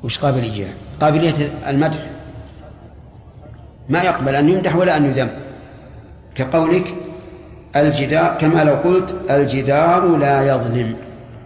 وش قابلية؟ قابلية المدح ما يقبل أن يمدح ولا أن يذم، كقولك الجدار، كما لو قلت الجدار لا يظلم.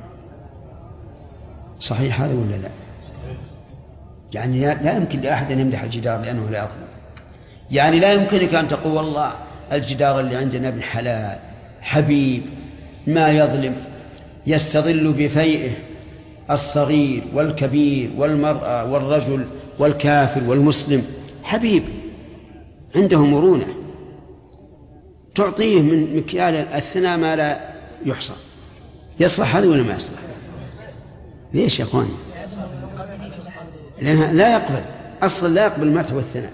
صحيح هذا ولا لا؟ يعني لا يمكن لأحد أن يمدح الجدار لأنه لا يظلم. يعني لا يمكنك أن تقول والله الجدار اللي عندنا ابن حلال حبيب ما يظلم، يستظل بفيئه الصغير والكبير والمرأة والرجل والكافر والمسلم، حبيب عنده مرونة، تعطيه من مكيال الثناء ما لا يحصى. يصلح هذا ولا ما يصلح؟ ليش يا أخواني؟ لأنها لا يقبل، أصلا لا يقبل المدح والثناء.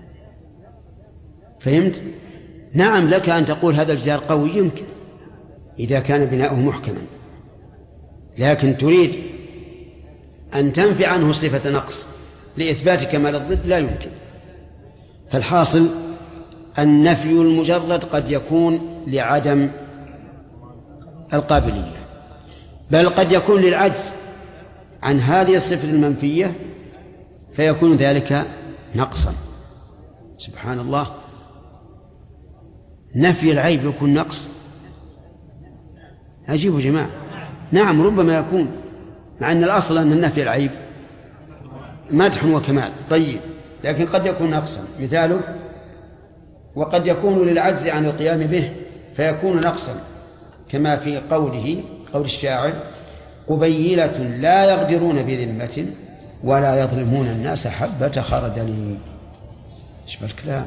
فهمت؟ نعم لك أن تقول هذا الجدار قوي، يمكن إذا كان بناؤه محكما، لكن تريد أن تنفي عنه صفة نقص لإثبات كمال الضد، لا يمكن. فالحاصل النفي المجرد قد يكون لعدم القابلية، بل قد يكون للعجز عن هذه الصفة المنفية فيكون ذلك نقصا. سبحان الله، نفي العيب يكون نقص؟ عجيب يا جماعة. نعم ربما يكون، مع أن الأصل أن النفي العيب مدح وكمال، طيب، لكن قد يكون نقصا. مثاله وقد يكون للعجز عن القيام به فيكون نقصا، كما في قوله قول الشاعر قبيلة لا يغدرون بذمة ولا يظلمون الناس حبة خردل. شوف الكلام،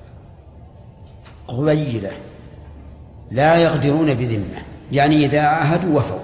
قبيلة لا يغدرون بذمة، يعني إذا عاهدوا وفوا.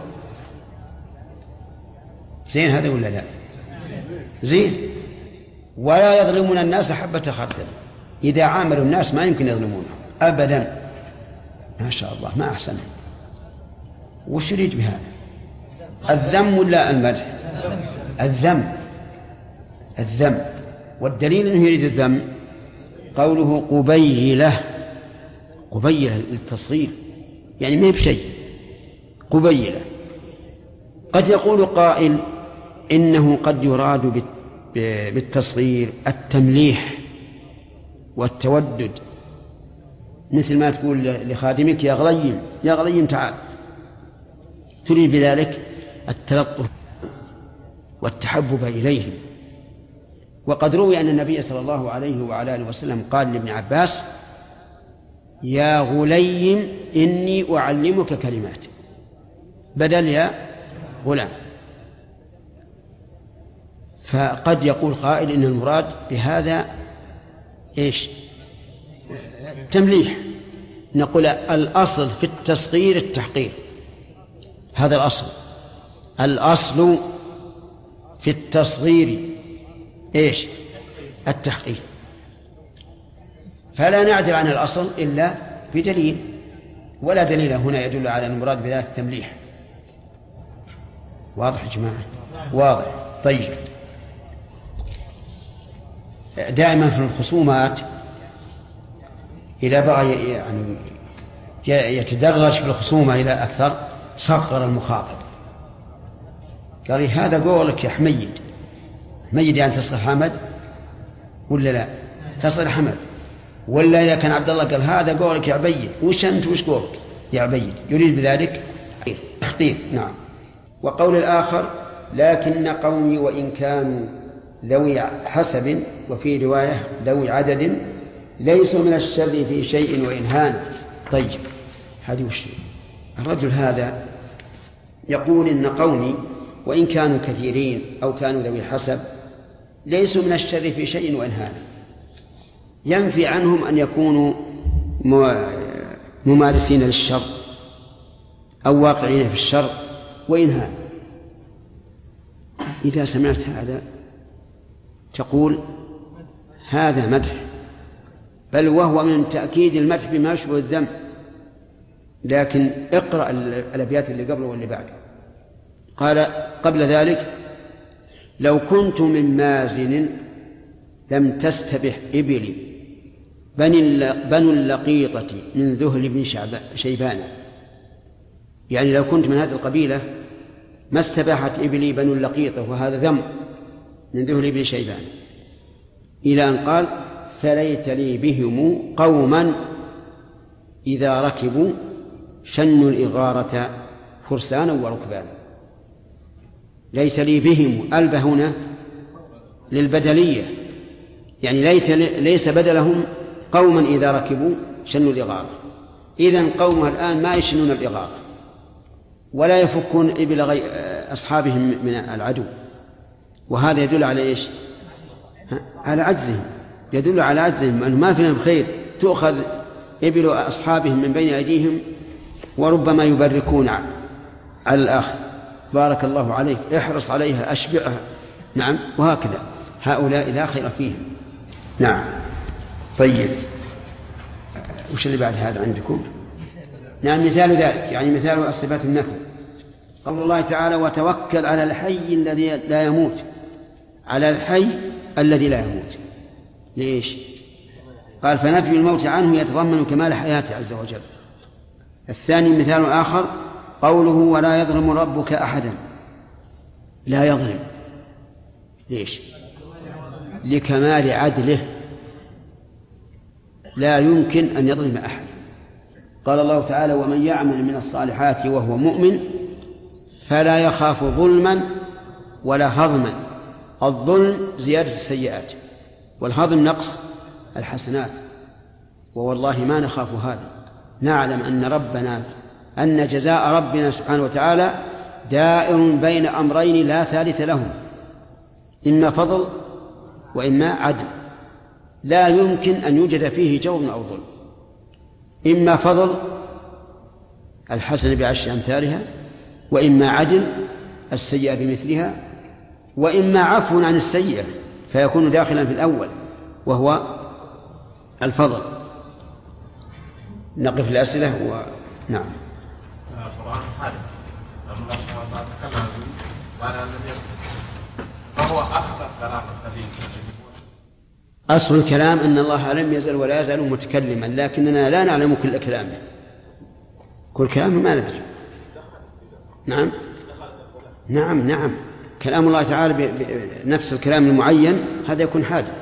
زين هذا ولا لا؟ زين. ولا يظلمون الناس حبة خردل، إذا عاملوا الناس ما يمكن يظلمونه أبدا. ما شاء الله، ما أحسنه. وش يريد بهذا؟ الذم ولا المدح؟ الذم، الذم. والدليل أنه يريد الذم قوله قبيلة، قبيلة للتصغير، يعني ما بشيء، قبيلة. قد يقول قائل إنه قد يراد بالتصغير التمليح والتودد، مثل ما تقول لخادمك يا غليم يا غليم تعال، تريد بذلك التلطف والتحبب إليهم. وقد روي أن النبي صلى الله عليه وعلى آله وسلم قال لابن عباس يا غليم إني أعلمك كلمات، بدل يا غلام. فقد يقول قائل إن المراد بهذا إيش؟ تمليح. نقول الأصل في التصغير التحقير، هذا الأصل. الأصل في التصغير إيش؟ التحقير. فلا نعدل عن الأصل إلا بدليل، ولا دليل هنا يدل على أن المراد بذلك التمليح. واضح يا جماعة؟ واضح. طيب، دائما في الخصومات إذا بغى يعني يتدرج في الخصومة إلى أكثر صغر المخاطب، قال هذا قولك يا حميد. حميد يعني تصغر حمد ولا لا؟ تصغر حمد. ولا إذا كان عبد الله قال هذا قولك يا عبيد، وش أنت وش قولك يا عبيد، يريد بذلك تخطير. نعم. وقول الآخر لكن قومي وإن كانوا ذوي حسب، وفي رواية ذوي عدد، ليسوا من الشر في شيء وإن هان. طيب، هذه وش؟ الرجل هذا يقول إن قومي وإن كانوا كثيرين أو كانوا ذوي حسب ليسوا من الشر في شيء وإن هان، ينفي عنهم أن يكونوا ممارسين للشر أو واقعين في الشر وإن هان. إذا سمعت هذا تقول هذا مدح، بل وهو من تأكيد المدح بما يشبه الذم. لكن اقرأ الأبيات اللي قبله واللي بعده. قال قبل ذلك لو كنت من مازن لم تستبح إبلي بنو اللقيطة من ذهل بن شيبان، يعني لو كنت من هذه القبيلة ما استباحت إبلي بنو اللقيطة، وهذا ذم من ذهل ابن شيبان، إلى أن قال فليت لي بهم قوما إذا ركبوا شنوا الإغارة فرسانا وركبانا. ليت لي بهم، ألب هنا للبدلية، يعني ليت ليس بدلهم قوما إذا ركبوا شنوا الإغارة. إذن قومها الآن ما يشنون الإغارة ولا يفكون إبل غي... أصحابهم من العدو، وهذا يدل على إيش؟ على عجزهم، يدل على عجزهم أنه ما فيهم خير، تؤخذ إبل أصحابهم من بين أيديهم وربما يبركون على الآخر. بارك الله عليك، احرص عليها، أشبعها. نعم، وهكذا هؤلاء لا خير فيهم. نعم. طيب، وش اللي بعد هذا عندكم؟ نعم، مثال ذلك يعني مثال الصفات النفي قول الله تعالى وتوكل على الحي الذي لا يموت. على الحي الذي لا يموت، ليش؟ قال فنفي الموت عنه يتضمن كمال حياته عز وجل. الثاني مثال آخر قوله ولا يظلم ربك أحدا. لا يظلم، ليش؟ لكمال عدله، لا يمكن أن يظلم أحد. قال الله تعالى ومن يعمل من الصالحات وهو مؤمن فلا يخاف ظلما ولا هضما. الظلم زيادة السيئات، والهضم نقص الحسنات، ووالله ما نخاف هذا. نعلم أن ربنا أن جزاء ربنا سبحانه وتعالى دائر بين أمرين لا ثالث لهم، إما فضل وإما عدل، لا يمكن أن يوجد فيه جور أو ظلم. إما فضل الحسن بعشر أمثالها، وإما عدل السيئة بمثلها، وإما عفو عن السيئة فيكون داخلا في الأول وهو الفضل. نقف الأسئلة و... نعم. القرآن حادث، الله سبحانه وتعالى تكلم به وأنا لم يذكر، فهو أصل الكلام الذي أصل الكلام أن الله لم يزل ولا يزال متكلما، لكننا لا نعلم كل كلامه، كل كلامه ما ندري. نعم نعم نعم كلام الله تعالى بنفس الكلام المعين هذا يكون حادث.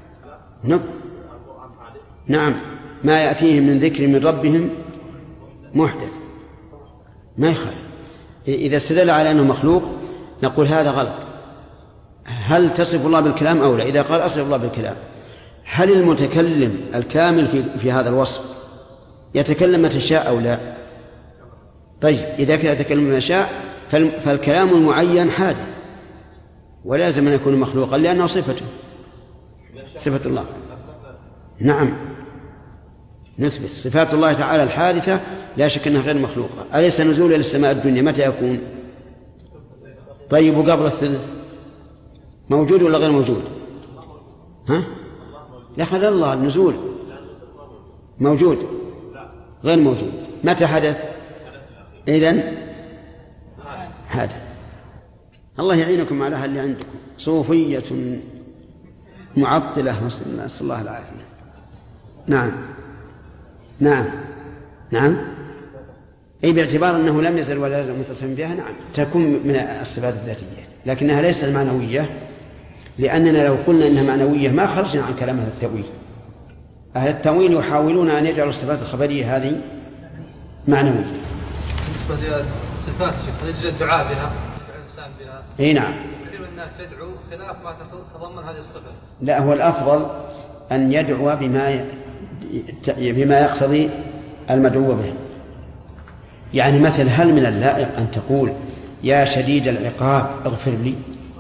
نعم، ما يأتيهم من ذكر من ربهم محدث، ما يخالف. إذا استدل على أنه مخلوق نقول هذا غلط. هل تصف الله بالكلام أو لا؟ إذا قال أصف الله بالكلام، هل المتكلم الكامل في, في هذا الوصف يتكلم متى شاء أو لا؟ طيب، إذا كان يتكلم متى شاء فالكلام المعين حادث ولازم أن يكون مخلوقا لأنه صفته صفة الله. نعم، نثبت صفات الله تعالى الحادثة لا شك أنها غير مخلوقة. أليس نزول إلى السماء الدنيا متى يكون؟ طيب، وقبل الثلث موجود ولا غير موجود؟ ها؟ لا خلال الله النزول موجود غير موجود. متى حدث؟ إذن حدث. الله يعينكم على اللي عندكم صوفية معطلة، نسأل الله العافية. نعم نعم نعم أي باعتبار أنه لم يزل ولا يزل متصفا بها، نعم تكون من الصفات الذاتية، لكنها ليست المعنوية، لأننا لو قلنا إنها معنوية ما خرجنا عن كلام أهل التأويل. أهل التأويل يحاولون أن يجعلوا الصفات الخبرية هذه معنوية. بالنسبة للصفات هل يجوز الدعاء بها؟ يدعو الإنسان بها؟ أي نعم. كثير من الناس يدعو خلاف ما تتضمن هذه الصفة. لا، هو الأفضل أن يدعو بما بما يقتضي المدعو به. يعني مثل هل من اللائق أن تقول يا شديد العقاب اغفر لي؟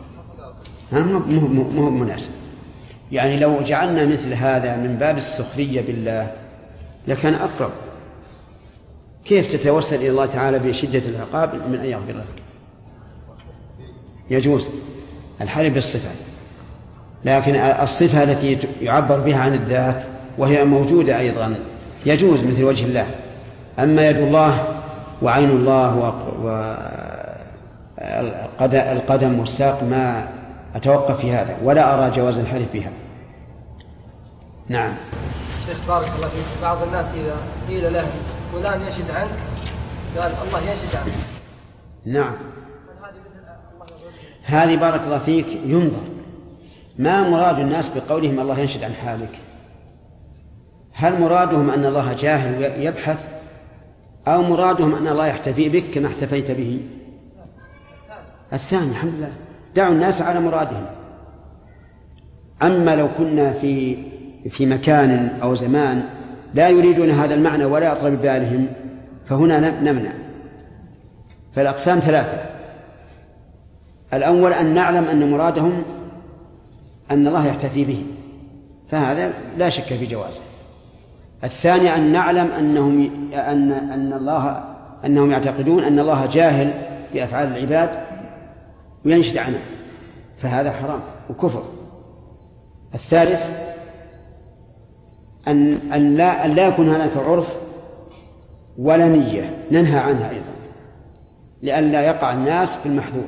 مو مناسب. يعني لو جعلنا مثل هذا من باب السخرية بالله لكان أقرب. كيف تتوسل إلى الله تعالى بشدة العقاب من أن يغفر لك؟ يجوز الحلف بالصفة، لكن الصفة التي يعبر بها عن الذات وهي موجودة أيضا يجوز مثل وجه الله. أما يد الله وعين الله والقدم والساق ما أتوقف في هذا ولا أرى جواز الحلف بها. نعم. شيخ بارك الله فيك، بعض الناس إذا قيل له فلان يشهد عنك قال الله يشهد عنك. نعم، هذه بارك الله فيك ينظر ما مراد الناس بقولهم الله ينشد عن حالك؟ هل مرادهم أن الله جاهل يبحث، أو مرادهم أن الله يحتفي بك كما احتفيت به؟ الثاني. الحمد لله، دعوا الناس على مرادهم. أما لو كنا في في مكان أو زمان لا يريدون هذا المعنى ولا يطلب ببالهم فهنا نمنع. فالأقسام ثلاثة: الأول أن نعلم أن مرادهم أن الله يحتفي به، فهذا لا شك في جوازه. الثاني أن نعلم أنهم أن أن الله أنهم يعتقدون أن الله جاهل بأفعال العباد وينشد عنه، فهذا حرام وكفر. الثالث أن أن لا أن لا يكون هناك عرف ولا نية ننهى عنها أيضا، لئلا يقع الناس في المحذور.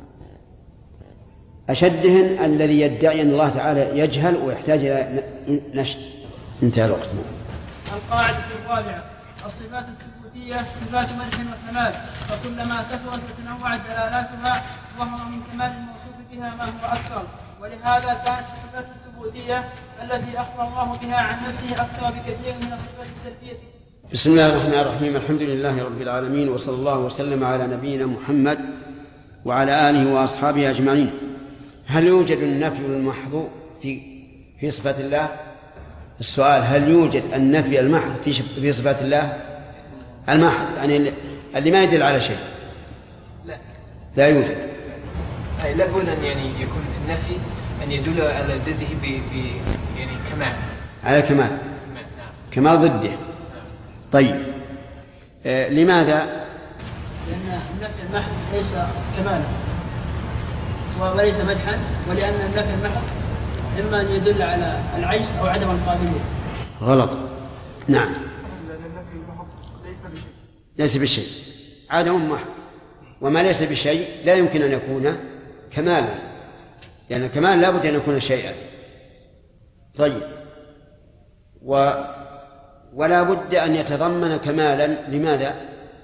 أشدهن الذي يدعي أن الله تعالى يجهل ويحتاج إلى نشد. انتهى الوقت. القاعدة الرابعة: الصفات الثبوتية صفات مدح وكمال، فكلما كثرت وتنوعت دلالاتها ظهر من كمال الموصوف بها ما هو أكثر، ولهذا كانت الصفات الثبوتية التي أخبر الله بها عن نفسه أكثر بكثير من الصفات السلبية. بسم الله الرحمن الرحيم. الحمد لله رب العالمين، وصلى الله وسلم على نبينا محمد وعلى آله وأصحابه أجمعين. هل يوجد النفي المحض في في صفات الله؟ السؤال: هل يوجد النفي المحض في في صفات الله؟ المحض يعني اللي ما يدل على شيء. لا لا يوجد. أي لابد أن يعني يكون في النفي أن يدل على ضده ب يعني كمال. على كمال. كمال ضده. طيب آه لماذا؟ لأن النفي المحض ليس كمالا وليس مدحا، ولأن النفي المحض إما أن يدل على العجز أو عدم القابلية. غلط. نعم. لأن النفي المحض ليس بشيء. ليس بشيء، عدم محض، وما ليس بشيء لا يمكن أن يكون كمالا، لأن الكمال لا بد أن يكون شيئا. طيب و ولا بد أن يتضمن كمالا. لماذا؟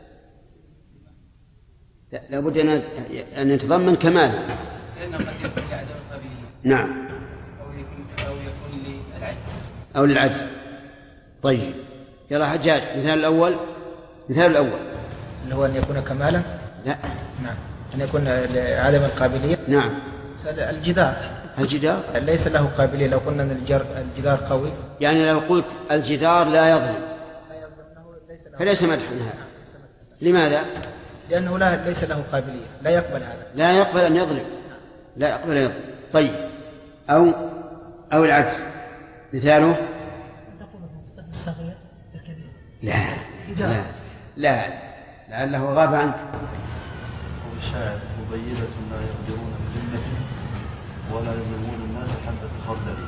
لا بد أن يتضمن كمالا، لأنه قد يكون لعدم القابلية. نعم. أو يكون أو يكون للعجز. أو للعجز. طيب يلا حجاج، مثال الأول. مثال الأول اللي هو أن يكون كمالا. لا. نعم. أن يكون لعدم القابلية. نعم. الجدار. الجدار ليس له قابلية. لو قلنا أن الجدار قوي، يعني لو قلت الجدار لا يظلم فليس مدحا هذا. لماذا؟ لأنه لا ليس له قابلية، لا يقبل هذا، لا يقبل أن يظلم. لا يقبل أن يظلم. طيب أو أو العكس. مثاله الصغير الكبير. لا لا لا لعله غاب عنك. والشاعر: مبينة لا يقدرون بذمة ولا يظلمون الناس حبة خردل.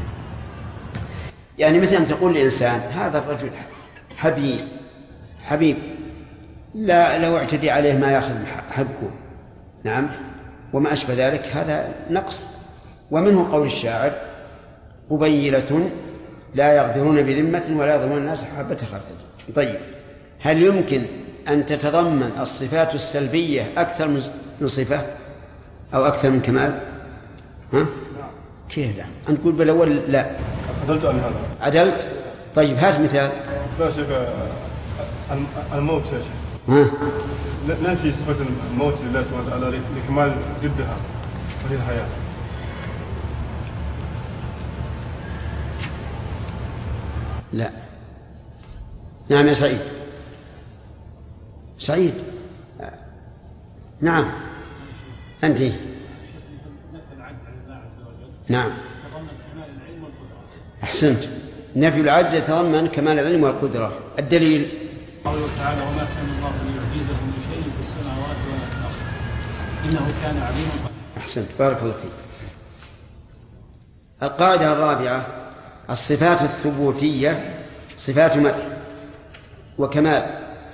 يعني مثلا تقول لإنسان: هذا الرجل حبيب حبيب لا لو اعتدي عليه ما يأخذ حقه. نعم. وما أشبه ذلك، هذا نقص. ومنه قول الشاعر: مبينة لا يقدرون بذمة ولا يظلمون الناس حبة خردل. طيب هل يمكن أن تتضمن الصفات السلبية أكثر من صفة أو أكثر من كمال؟ ها؟ كيف لا؟ أنت تقول بالأول لا. عدلت عن هذا. عدلت؟ طيب هات مثال. لا شيخ، الموت يا شيخ. ها؟ نفي صفة الموت لله سبحانه وتعالى لكمال ضدها وهي الحياة. لا. نعم يا سعيد. سعيد نعم. أنت. نعم. أحسنت. نفي العجز يتضمن كمال العلم والقدرة. الدليل قوله تعالى: وما كان الله ليعجزه من شيء في السماوات ولا في الأرض إنه كان عليما قديرا. أحسنت، بارك الله فيك. القاعدة الرابعة: الصفات الثبوتية صفات مدح وكمال.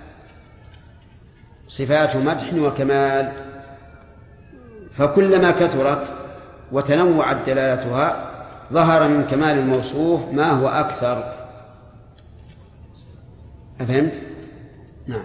صفات مدح وكمال، فكلما كثرت وتنوعت دلالتها ظهر من كمال الموصوف ما هو أكثر. أفهمت؟ نعم.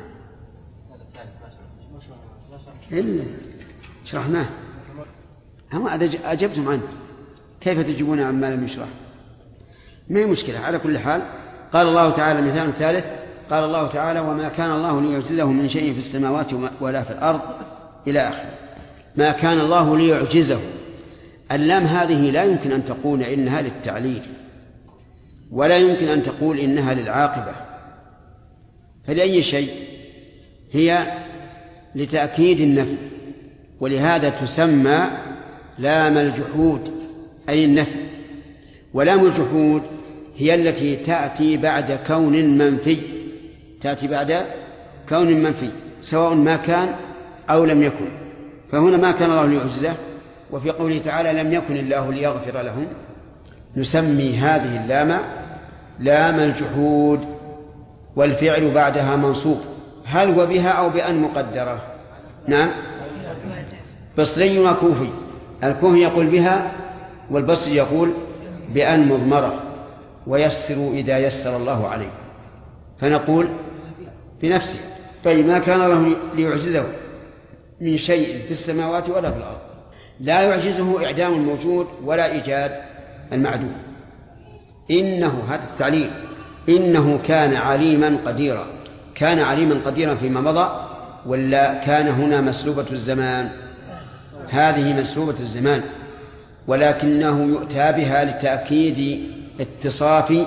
إلا شرحناه. أما أجبتم عنه. كيف تجيبون عما لم يشرح؟ ما هي مشكلة. على كل حال قال الله تعالى مثال ثالث، قال الله تعالى وما كان الله ليعجزه من شيء في السماوات ولا في الأرض إلى آخره. ما كان الله ليعجزه، اللام هذه لا يمكن أن تقول إنها للتعليل ولا يمكن أن تقول إنها للعاقبة، فلأي شيء؟ هي لتأكيد النفي، ولهذا تسمى لام الجحود أي النفي. ولام الجحود هي التي تأتي بعد كون منفي، تأتي بعد كون منفي سواء ما كان أو لم يكن. فهنا ما كان الله ليعجزه، وفي قوله تعالى لم يكن الله ليغفر لهم، نسمي هذه اللام لام الجحود، والفعل بعدها منصوب. هل هو بها أو بأن مقدرة؟ نعم، بصري وكوفي. الكوفي يقول بها، والبصري يقول بأن مضمرة، ويسروا إذا يسر الله عليكم، فنقول بنفسه. طيب ما كان الله ليعجزه من شيء في السماوات ولا في الأرض، لا يعجزه إعدام الموجود ولا إيجاد المعدوم. إنه، هذا التعليل، إنه كان عليما قديرا. كان عليما قديرا فيما مضى، ولا كان هنا مسلوبة الزمان؟ هذه مسلوبة الزمان، ولكنه يؤتى بها لتأكيد اتصاف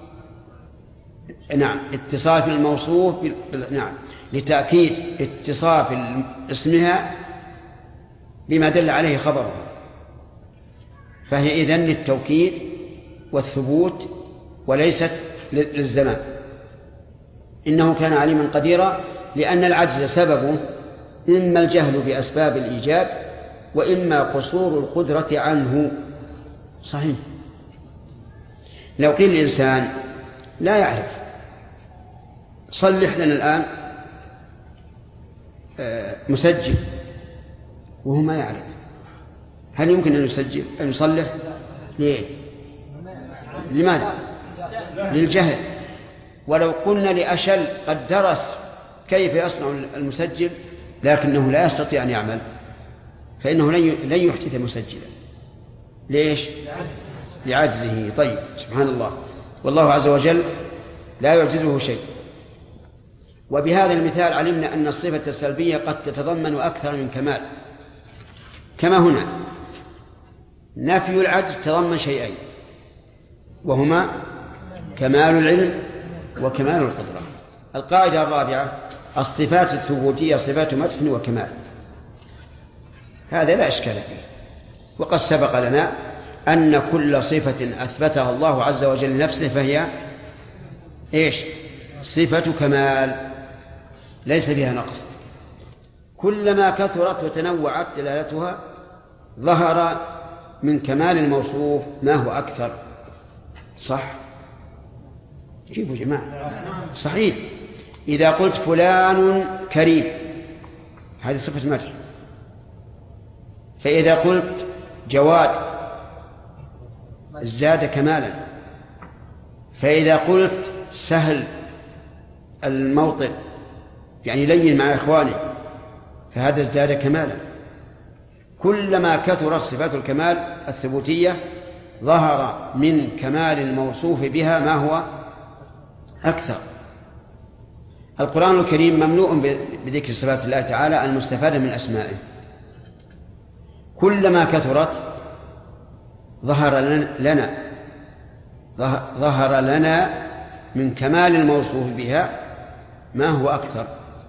نعم اتصاف الموصوف نعم لتأكيد اتصاف اسمها بما دل عليه خبره، فهي إذن للتوكيد والثبوت وليست للزمان. إنه كان عليما قديرا، لأن العجز سببه إما الجهل بأسباب الإيجاب وإما قصور القدرة عنه. صحيح، لو قيل الإنسان لا يعرف، صلح لنا الآن مسجل وهو ما يعرف، هل يمكن أن يسجل أن يصلح؟ ليه؟ لماذا؟ للجهل. ولو قلنا لأشل قد درس كيف يصنع المسجل لكنه لا يستطيع أن يعمل، فإنه لن يحدث مسجلا. ليش؟ لعجزه. طيب، سبحان الله، والله عز وجل لا يعجزه شيء. وبهذا المثال علمنا أن الصفة السلبية قد تتضمن أكثر من كمال، كما هنا نفي العجز تضمن شيئين، وهما كمال العلم وكمال القدرة. القاعدة الرابعة: الصفات الثبوتية صفات مدح وكمال. هذا لا إشكال فيه، وقد سبق لنا أن كل صفة أثبتها الله عز وجل لنفسه فهي إيش؟ صفة كمال ليس فيها نقص. كلما كثرت وتنوعت دلالتها ظهر من كمال الموصوف ما هو أكثر. صح؟ جيبوا جماعة. صحيح، إذا قلت فلان كريم هذه صفة مدح، فإذا قلت جواد ازداد كمالا، فإذا قلت سهل الموطن يعني لين مع إخوانه فهذا ازداد كمالا. كلما كثرت صفات الكمال الثبوتية ظهر من كمال الموصوف بها ما هو أكثر. القرآن الكريم مملوء بذكر صفات الله تعالى المستفادة من أسمائه، كلما كثرت ظهر لنا ظهر لنا من كمال الموصوف بها ما هو أكثر.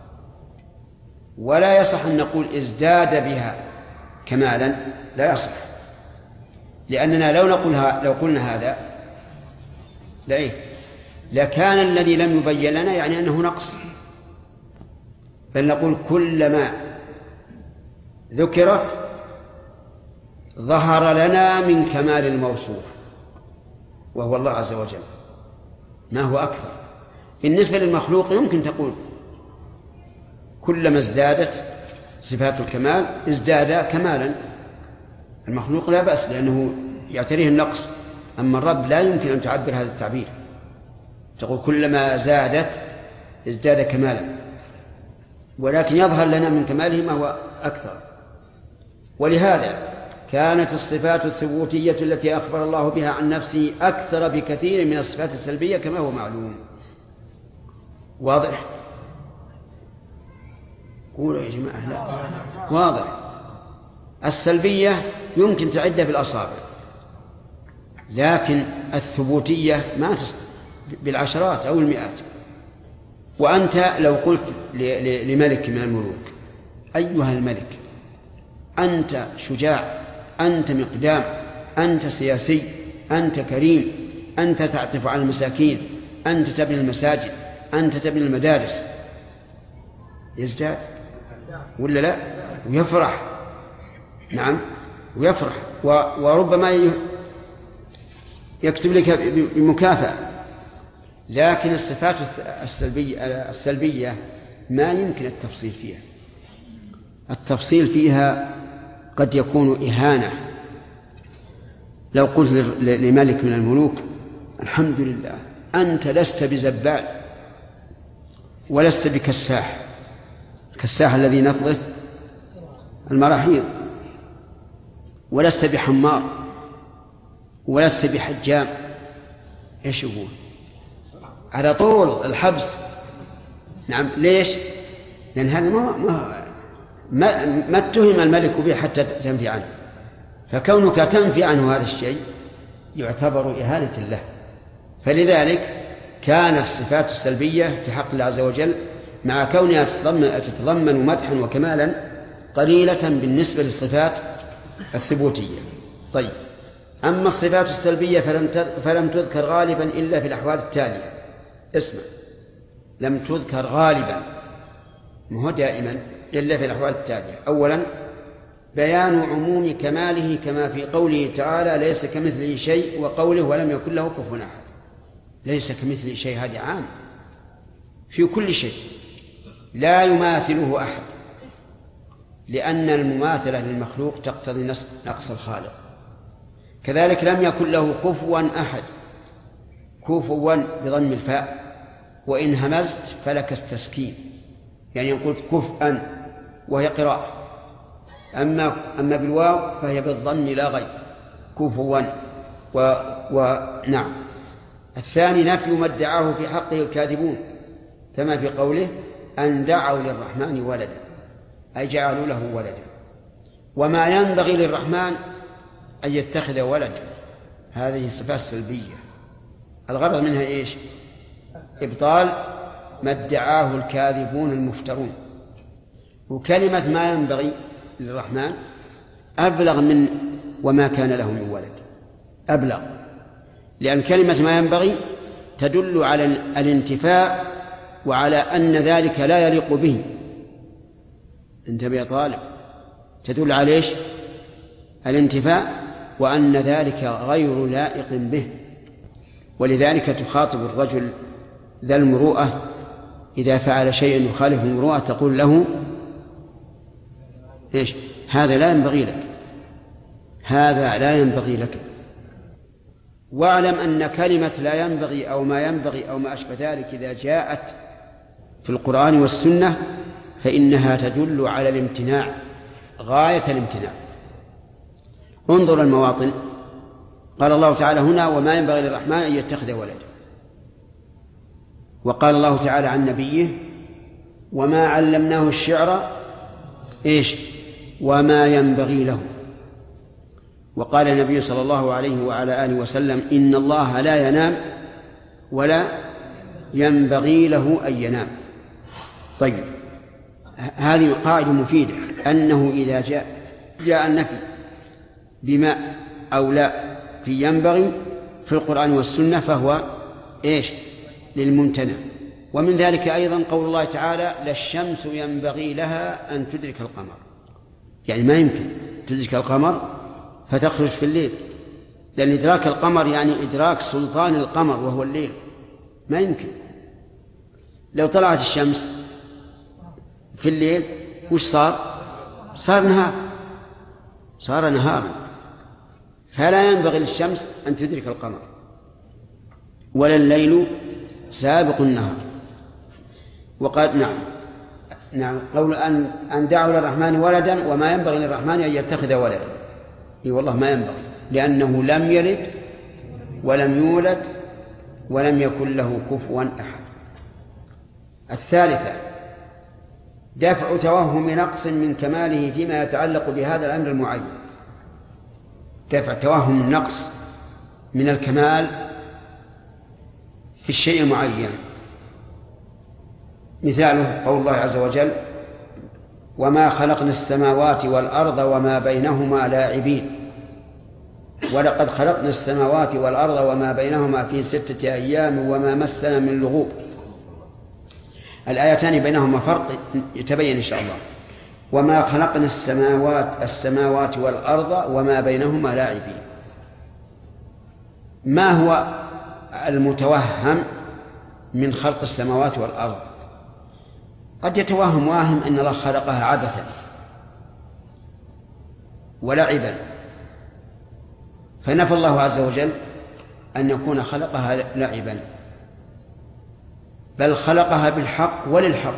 ولا يصح أن نقول ازداد بها كمالا، لا يصح، لأننا لو نقولها لو قلنا هذا لا لكان الذي لم يبين لنا يعني أنه نقص، بل نقول كلما ذكرت ظهر لنا من كمال الموصوف وهو الله عز وجل ما هو أكثر. بالنسبة للمخلوق يمكن تقول كلما ازدادت صفات الكمال ازداد كمالا، المخلوق لا بأس لأنه يعتريه النقص، أما الرب لا يمكن أن تعبر هذا التعبير، تقول كلما زادت ازداد كمالا، ولكن يظهر لنا من كماله ما هو أكثر. ولهذا كانت الصفات الثبوتية التي أخبر الله بها عن نفسه أكثر بكثير من الصفات السلبية كما هو معلوم. واضح؟ قولوا يا جماعة. لا واضح. السلبية يمكن تعدها بالأصابع، لكن الثبوتية ما بالعشرات أو المئات. وأنت لو قلت لملك من الملوك أيها الملك أنت شجاع، أنت مقدام، أنت سياسي، أنت كريم، أنت تعطف على المساكين، أنت تبني المساجد، أنت تبني المدارس، يزداد ولا لا؟ ويفرح. نعم ويفرح، وربما يكتب لك بمكافأة. لكن الصفات السلبية, السلبية ما يمكن التفصيل فيها. التفصيل فيها قد يكون إهانة. لو قلت لملك من الملوك الحمد لله أنت لست بزبال ولست بكساح، الكساح الذي نظف المراحيض، ولست بحمار ولست بحجام، ايش يقول؟ على طول الحبس. نعم ليش؟ لأن هذا ما ما ما, ما اتهم الملك به حتى تنفي عنه، فكونك تنفي عنه هذا الشيء يعتبر إهانة له. فلذلك كانت الصفات السلبية في حق الله عز وجل مع كونها تتضمن, تتضمن مدحا وكمالا قليلة بالنسبة للصفات الثبوتية. طيب، أما الصفات السلبية فلم فلم تذكر غالبا إلا في الأحوال التالية. اسمع، لم تذكر غالبا مو دائما إلا في الأحوال التالية. أولا بيان عموم كماله كما في قوله تعالى ليس كمثله شيء، وقوله ولم يكن له كفوا أحد. ليس كمثله شيء هذا عام في كل شيء، لا يماثله أحد، لأن المماثلة للمخلوق تقتضي نقص الخالق. كذلك لم يكن له كفوا أحد، كفوا بضم الفاء، وإن همزت فلك التسكين، يعني قلت كفءا وهي قراءة، أما, أما بالواو فهي بالضم لا غير، كفوا و... ونعم. الثاني نفي ما ادعاه في حقه الكاذبون كما في قوله أن دعوا للرحمن ولدا، أي جعلوا له ولدا. وما ينبغي للرحمن أن يتخذ ولدا، هذه صفات سلبية الغرض منها إيش؟ إبطال ما ادعاه الكاذبون المفترون. وكلمة ما ينبغي للرحمن أبلغ من وما كان له من ولد، أبلغ، لأن كلمة ما ينبغي تدل على الانتفاء وعلى أن ذلك لا يليق به. انتبه يا طالب، تدل على إيش؟ الانتفاء، وأن ذلك غير لائق به. ولذلك تخاطب الرجل ذا المروءة إذا فعل شيئا يخالف المروءة تقول له إيش؟ هذا لا ينبغي لك، هذا لا ينبغي لك. واعلم أن كلمة لا ينبغي أو ما ينبغي أو ما أشبه ذلك إذا جاءت في القرآن والسنة فإنها تدل على الامتناع، غاية الامتناع. انظر المواطن، قال الله تعالى هنا وما ينبغي للرحمن أن يتخذ ولدا، وقال الله تعالى عن نبيه وما علمناه الشعر إيش؟ وما ينبغي له. وقال النبي صلى الله عليه وعلى آله وسلم إن الله لا ينام ولا ينبغي له أن ينام. طيب، هذه قاعدة مفيدة، أنه إذا جاء جاء النفي بما أو لا في ينبغي في القرآن والسنة فهو إيش؟ للممتنع. ومن ذلك أيضا قول الله تعالى لا الشمس ينبغي لها أن تدرك القمر، يعني ما يمكن تدرك القمر فتخرج في الليل، لأن إدراك القمر يعني إدراك سلطان القمر وهو الليل، ما يمكن. لو طلعت الشمس في الليل وش صار؟ صار نهار، صار نهارا. فلا ينبغي للشمس أن تدرك القمر ولا الليل سابق النهار. وقال نعم نعم قول أن أن دعوا للرحمن ولدا وما ينبغي للرحمن أن يتخذ ولدا. اي والله ما ينبغي، لأنه لم يلد ولم يولد ولم يكن له كفوا أحد. الثالثة دفع توهم نقص من كماله فيما يتعلق بهذا الأمر المعين، دفع توهم النقص من الكمال في الشيء المعين. مثاله قول الله عز وجل: وما خلقنا السماوات والأرض وما بينهما لاعبين، ولقد خلقنا السماوات والأرض وما بينهما في ستة أيام وما مسنا من لغوب. الآيتان بينهما فرق يتبين إن شاء الله. وما خلقنا السماوات السماوات والأرض وما بينهما لاعبين، ما هو المتوهم من خلق السماوات والأرض؟ قد يتوهم واهم أن الله خلقها عبثا ولعبا، فنفى الله عز وجل أن يكون خلقها لعبا، بل خلقها بالحق وللحق.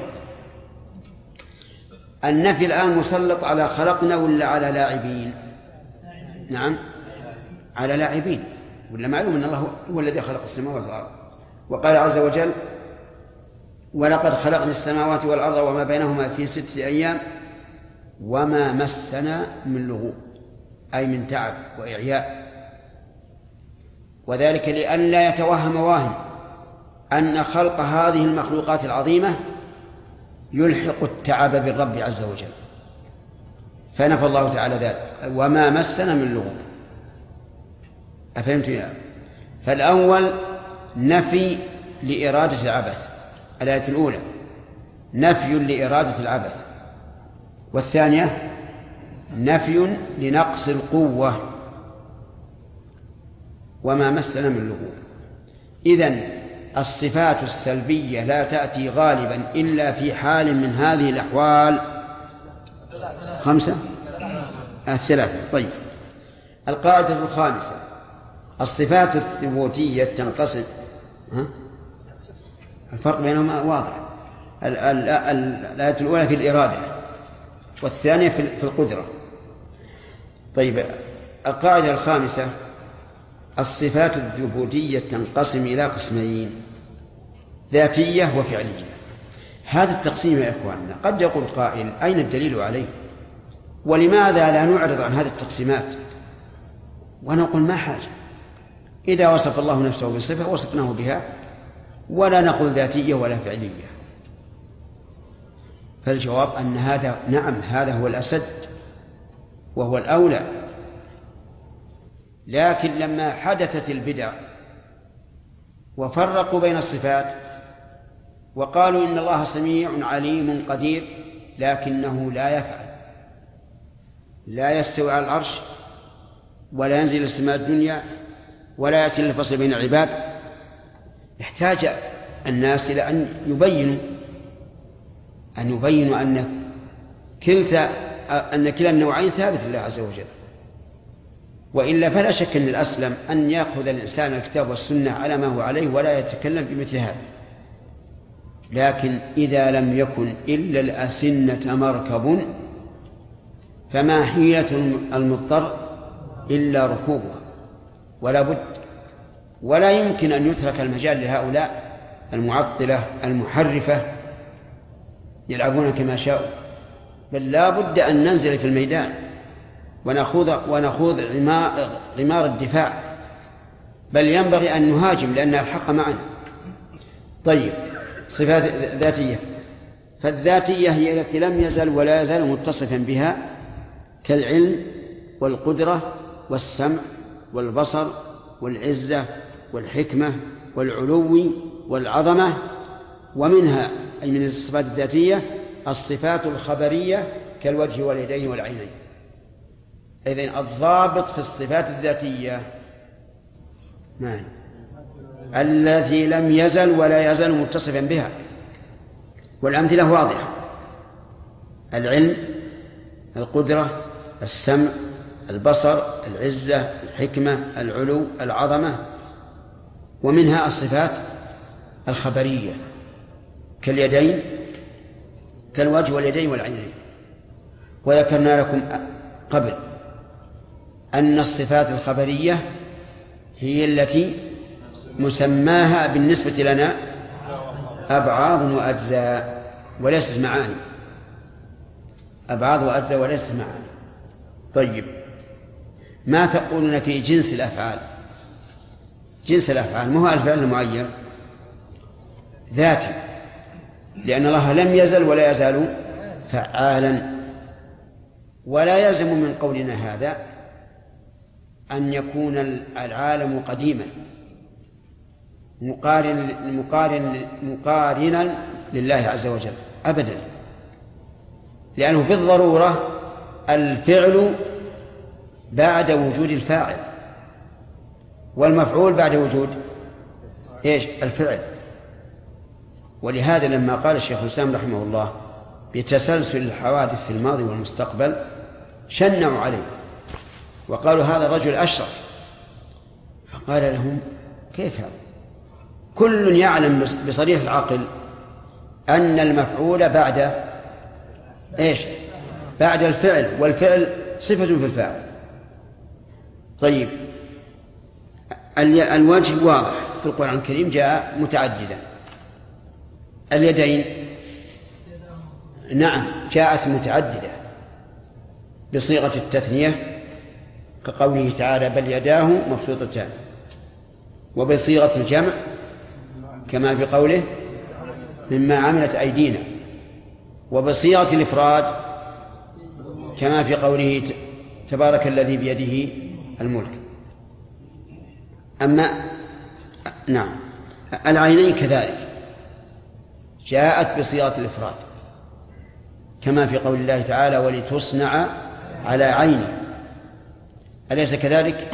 النفي الآن مسلط على خلقنا ولا على لاعبين؟ نعم، على لاعبين، ولا معلوم أن الله هو الذي خلق السماوات والأرض. وقال عز وجل: ولقد خلقنا السماوات والأرض وما بينهما في ستة أيام وما مسنا من لغوب، أي من تعب وإعياء. وذلك لئلا يتوهم واهم أن خلق هذه المخلوقات العظيمة يلحق التعب بالرب عز وجل، فنفى الله تعالى ذلك: وما مسنا من لغوب. أفهمت يا؟ فالأول نفي لإرادة العبث، الآية الأولى نفي لإرادة العبث، والثانية نفي لنقص القوة، وما مسنا من لغوب. إذن الصفات السلبية لا تأتي غالبا إلا في حال من هذه الأحوال خمسة الثلاثة. طيب، القاعدة الخامسة: الصفات الثبوتية تنقسم. ها؟ الفرق بينهما واضح. الآية الأولى في الإرادة والثانية في القدرة. طيب، القاعدة الخامسة: الصفات الثبوتية تنقسم إلى قسمين: ذاتية وفعلية. هذا التقسيم يا إخواننا قد يقول قائل: أين الدليل عليه؟ ولماذا لا نعرض عن هذه التقسيمات؟ ونقول: ما حاجة، إذا وصف الله نفسه بصفة وصفناه بها، ولا نقول ذاتية ولا فعلية. فالجواب أن هذا نعم، هذا هو الأسد وهو الأولى. لكن لما حدثت البدع وفرقوا بين الصفات وقالوا إن الله سميع عليم قدير، لكنه لا يفعل، لا يستوي على العرش ولا ينزل إلى السماء الدنيا ولا يأتي للفصل بين العباد، احتاج الناس إلى أن يبينوا أن يبينوا أن كلتا أن كلا النوعين ثابت لله عز وجل. وإلا فلا شك أن الأسلم أن يأخذ الإنسان الكتاب والسنة على ما هو عليه ولا يتكلم بمثل هذا. لكن إذا لم يكن إلا الأسنة مركب فما حيلة المضطر إلا ركوبها، ولا بد، ولا يمكن أن يترك المجال لهؤلاء المعطلة المحرفة يلعبون كما شاءوا، بل لا بد أن ننزل في الميدان ونخوض, ونخوض غمار الدفاع، بل ينبغي أن نهاجم لأن الحق معنا. طيب، صفات ذاتية، فالذاتية هي التي لم يزل ولا يزال متصفا بها، كالعلم والقدرة والسمع والبصر والعزة والحكمة والعلو والعظمة. ومنها أي من الصفات الذاتية الصفات الخبرية كالوجه واليدين والعينين. إذن الضابط في الصفات الذاتية ما هي؟ التي لم يزل ولا يزال متصفا بها، والأمثلة واضحة: العلم، القدرة، السمع، البصر، العزة، الحكمة، العلو، العظمة. ومنها الصفات الخبرية كاليدين، كالوجه واليدين والعينين. وذكرنا لكم قبل أن الصفات الخبرية هي التي مسماها بالنسبة لنا أبعاض وأجزاء وليست معاني، أبعاض وأجزاء وليست معاني. طيب، ما تقولون في جنس الأفعال؟ جنس الأفعال ما هو الفعل المعين ذاتي، لأن الله لم يزل ولا يزال فعالا. ولا يلزم من قولنا هذا أن يكون العالم قديما مقارن مقارن مقارنا لله عز وجل أبدا، لأنه بالضرورة الفعل بعد وجود الفاعل، والمفعول بعد وجود إيش؟ الفعل. ولهذا لما قال الشيخ الإسلام رحمه الله بتسلسل الحوادث في الماضي والمستقبل شنعوا عليه وقالوا هذا الرجل أشرف، فقال لهم كيف هذا؟ كل يعلم بصريح العقل أن المفعول بعد إيش؟ بعد الفعل، والفعل صفة في الفاعل. طيب، الوجه واضح في القرآن الكريم جاء متعددا. اليدين نعم جاءت متعددة بصيغة التثنية كقوله تعالى بل يداه مبسوطتان، وبصيغة الجمع كما بقوله مما عملت أيدينا، وبصيغة الإفراد كما في قوله تبارك الذي بيده الملك. أما نعم العينين كذلك جاءت بصيغة الإفراد كما في قول الله تعالى ولتصنع على عيني، أليس كذلك؟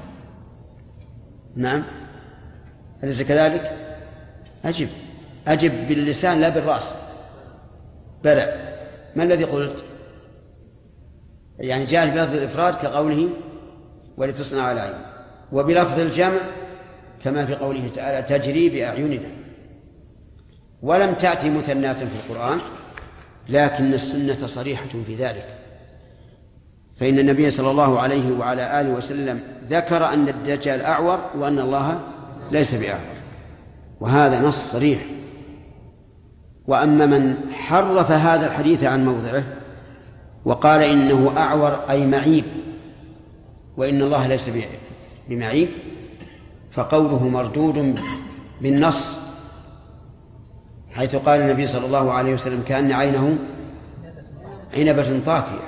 نعم أليس كذلك؟ أجب أجب باللسان لا بالرأس. بلى، ما الذي قلت؟ يعني جاء بلفظ الإفراد كقوله ولتصنع على عيني، وبلفظ الجمع كما في قوله تعالى تجري بأعيننا. ولم تأتي مثنات في القرآن، لكن السنة صريحة في ذلك، فإن النبي صلى الله عليه وعلى آله وسلم ذكر أن الدجال أعور وأن الله ليس بأعور، وهذا نص صريح. وأما من حرف هذا الحديث عن موضعه وقال إنه أعور أي معيب وإن الله ليس بمعيب، فقوله مردود بالنص، حيث قال النبي صلى الله عليه وسلم كأن عينه عنبة طافية،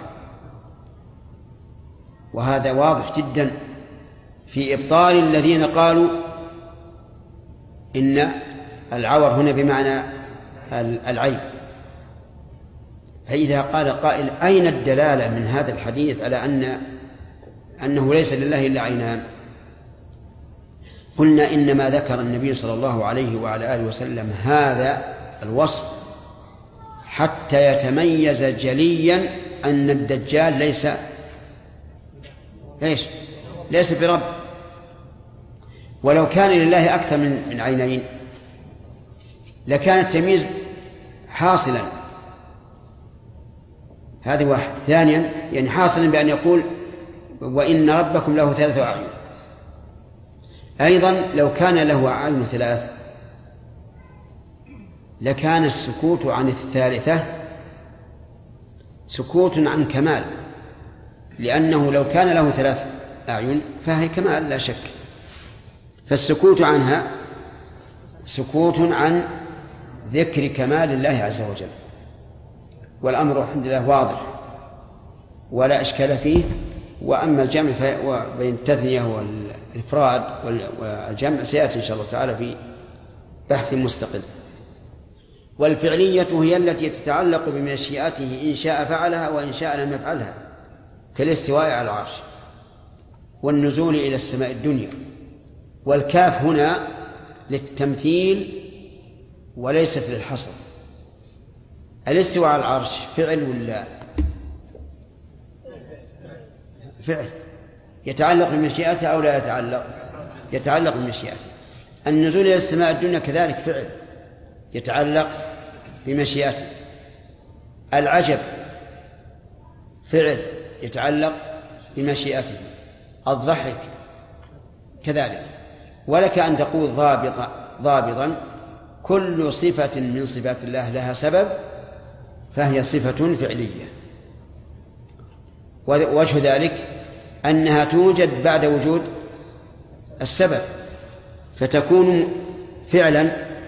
وهذا واضح جدا في إبطال الذين قالوا إن العور هنا بمعنى العيب. فإذا قال قائل أين الدلالة من هذا الحديث على أن أنه ليس لله إلا عينان؟ قلنا إنما ذكر النبي صلى الله عليه وعلى آله وسلم هذا الوصف حتى يتميز جليا أن الدجال ليس ليش ليس برب. ولو كان لله أكثر من من عينين لكان التمييز حاصلا. هذه واحد. ثانيا يعني حاصلا بأن يقول وإن ربكم له ثلاث أعين. أيضا لو كان له أعين ثلاث لكان السكوت عن الثالثة سكوت عن كمال، لأنه لو كان له ثلاث أعين فهي كمال لا شك، فالسكوت عنها سكوت عن ذكر كمال الله عز وجل. والأمر الحمد لله واضح ولا إشكال فيه. وأما الجمع بين التثنية والإفراد والجمع سيأتي إن شاء الله تعالى في بحث مستقل. والفعلية هي التي تتعلق بمشيئته إن شاء فعلها وإن شاء لم يفعلها، كالاستواء على العرش والنزول إلى السماء الدنيا. والكاف هنا للتمثيل وليست للحصر. الاستواء على العرش فعل ولا فعل؟ يتعلق بمشيئته أو لا يتعلق؟ يتعلق بمشيئته. النزول إلى السماء الدنيا كذلك فعل يتعلق بمشيئته. العجب فعل يتعلق بمشيئته. الضحك كذلك. ولك أن تقول ضابطا, ضابطا كل صفة من صفات الله لها سبب فهي صفة فعلية. ووجه ذلك أنها توجد بعد وجود السبب فتكون فعلا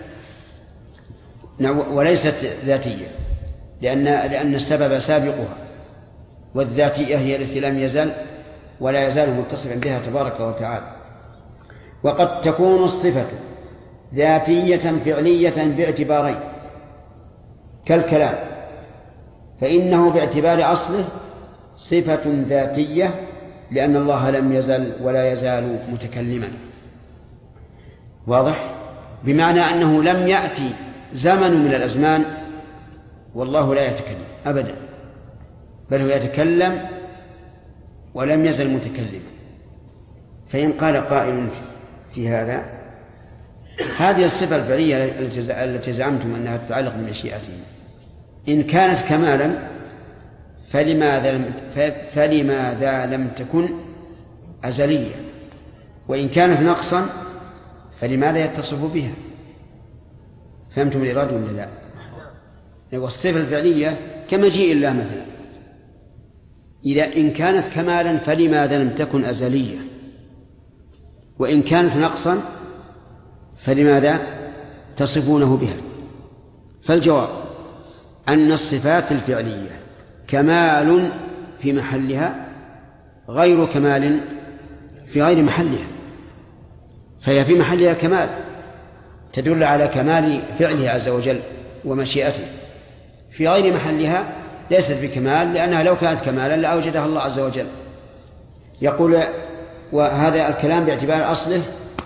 وليست ذاتية، لأن لأن السبب سابقها، والذاتية هي التي لم يزل ولا يزال متصفا بها تبارك وتعالى. وقد تكون الصفة ذاتية فعلية باعتبارين كالكلام، فإنه باعتبار أصله صفة ذاتية لأن الله لم يزل ولا يزال متكلما، واضح؟ بمعنى أنه لم يأتي زمن من الأزمان والله لا يتكلم أبدا، بل هو يتكلم ولم يزل متكلما. فإن قال قائل في هذا هذه الصفة الفعلية التي زعمتم أنها تتعلق بمشيئته إن كانت كمالا فلماذا لم, فلماذا لم تكن أزلية؟ وإن كانت نقصا فلماذا يتصف بها؟ فهمتم الإرادة ولا لا؟ والصفة الفعلية كمجيء الله مثلا، إذا إن كانت كمالا فلماذا لم تكن أزلية؟ وإن كانت نقصا فلماذا تصفونه بها؟ فالجواب أن الصفات الفعلية كمال في محلها غير كمال في غير محلها، فهي في محلها كمال تدل على كمال فعله عز وجل ومشيئته، في غير محلها ليست بكمال لأنها لو كانت كمالا لأوجدها الله عز وجل. يقول وهذا الكلام باعتبار أصله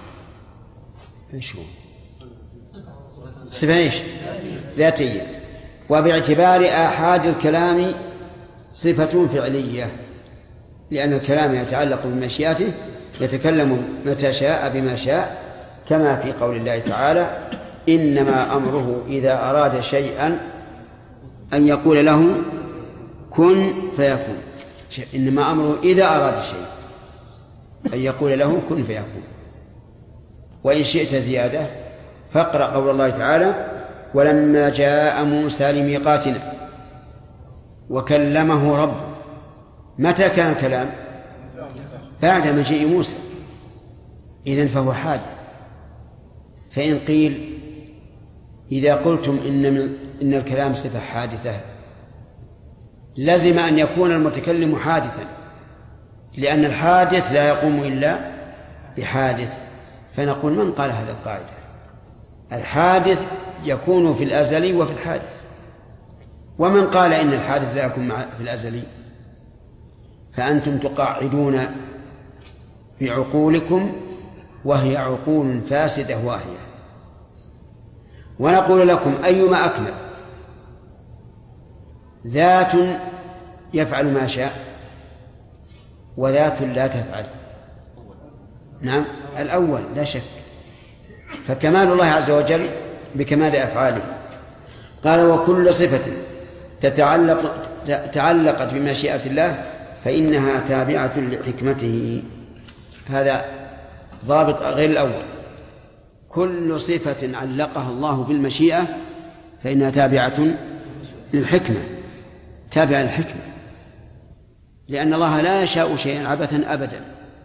صفة إيش؟ ذاتية، وباعتبار آحاد الكلام صفة فعلية لأن الكلام يتعلق بمشيئته يتكلم متى شاء بما شاء، كما في قول الله تعالى إنما أمره إذا أراد شيئا أن يقول له كن فيكون. إنما أمره إذا أراد شيء أن يقول له كن فيكون. وإن شئت زيادة فاقرأ قول الله تعالى ولما جاء موسى لميقاتنا وكلمه ربه. متى كان الكلام؟ بعد مجيء موسى، إذن فهو حادث. فإن قيل إذا قلتم إن, من إن الكلام صفة حادثة لزم أن يكون المتكلم حادثا، لأن الحادث لا يقوم إلا بحادث. فنقول من قال هذا القاعدة؟ الحادث يكون في الأزلي وفي الحادث. ومن قال إن الحادث لا يكون في الأزلي؟ فأنتم تقاعدون بعقولكم وهي عقول فاسدة واهية. ونقول لكم أيما أكمل، ذات يفعل ما شاء وذات لا تفعل؟ نعم الأول لا شك. فكمال الله عز وجل بكمال أفعاله. قال وكل صفة تتعلق تعلقت بمشيئة الله فإنها تابعة لحكمته. هذا ضابط غير الأول. كل صفة علقها الله بالمشيئة فإنها تابعة للحكمة، تابعة للحكمة، لأن الله لا يشاء شيئا عبثا أبدا،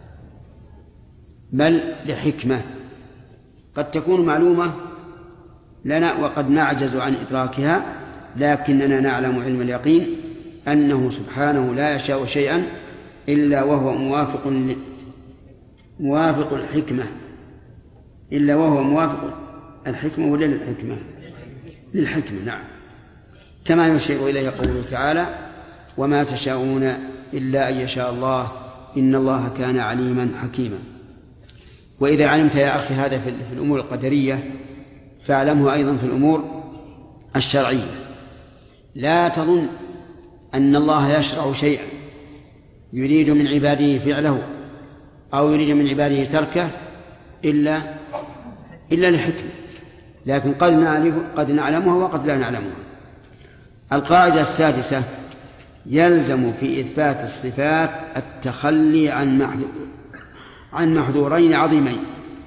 بل لحكمة قد تكون معلومة لنا وقد نعجز عن إدراكها، لكننا نعلم علم اليقين أنه سبحانه لا يشاء شيئا إلا وهو موافق ل... موافق الحكمة إلا وهو موافق الحكمة ولا للحكمة؟ للحكمة نعم، كما يشير إليه قوله تعالى وما تشاءون إلا أن يشاء الله إن الله كان عليما حكيما. وإذا علمت يا أخي هذا في الأمور القدرية فاعلمه أيضا في الأمور الشرعية. لا تظن أن الله يشرع شيئا يريد من عباده فعله أو يريد من عباده تركه إلا إلا لحكمة، لكن قد نعلمه قد نعلمها وقد لا نعلمها. القاعدة السادسة يلزم في إثبات الصفات التخلي عن محذور عن محذورين عظيمين.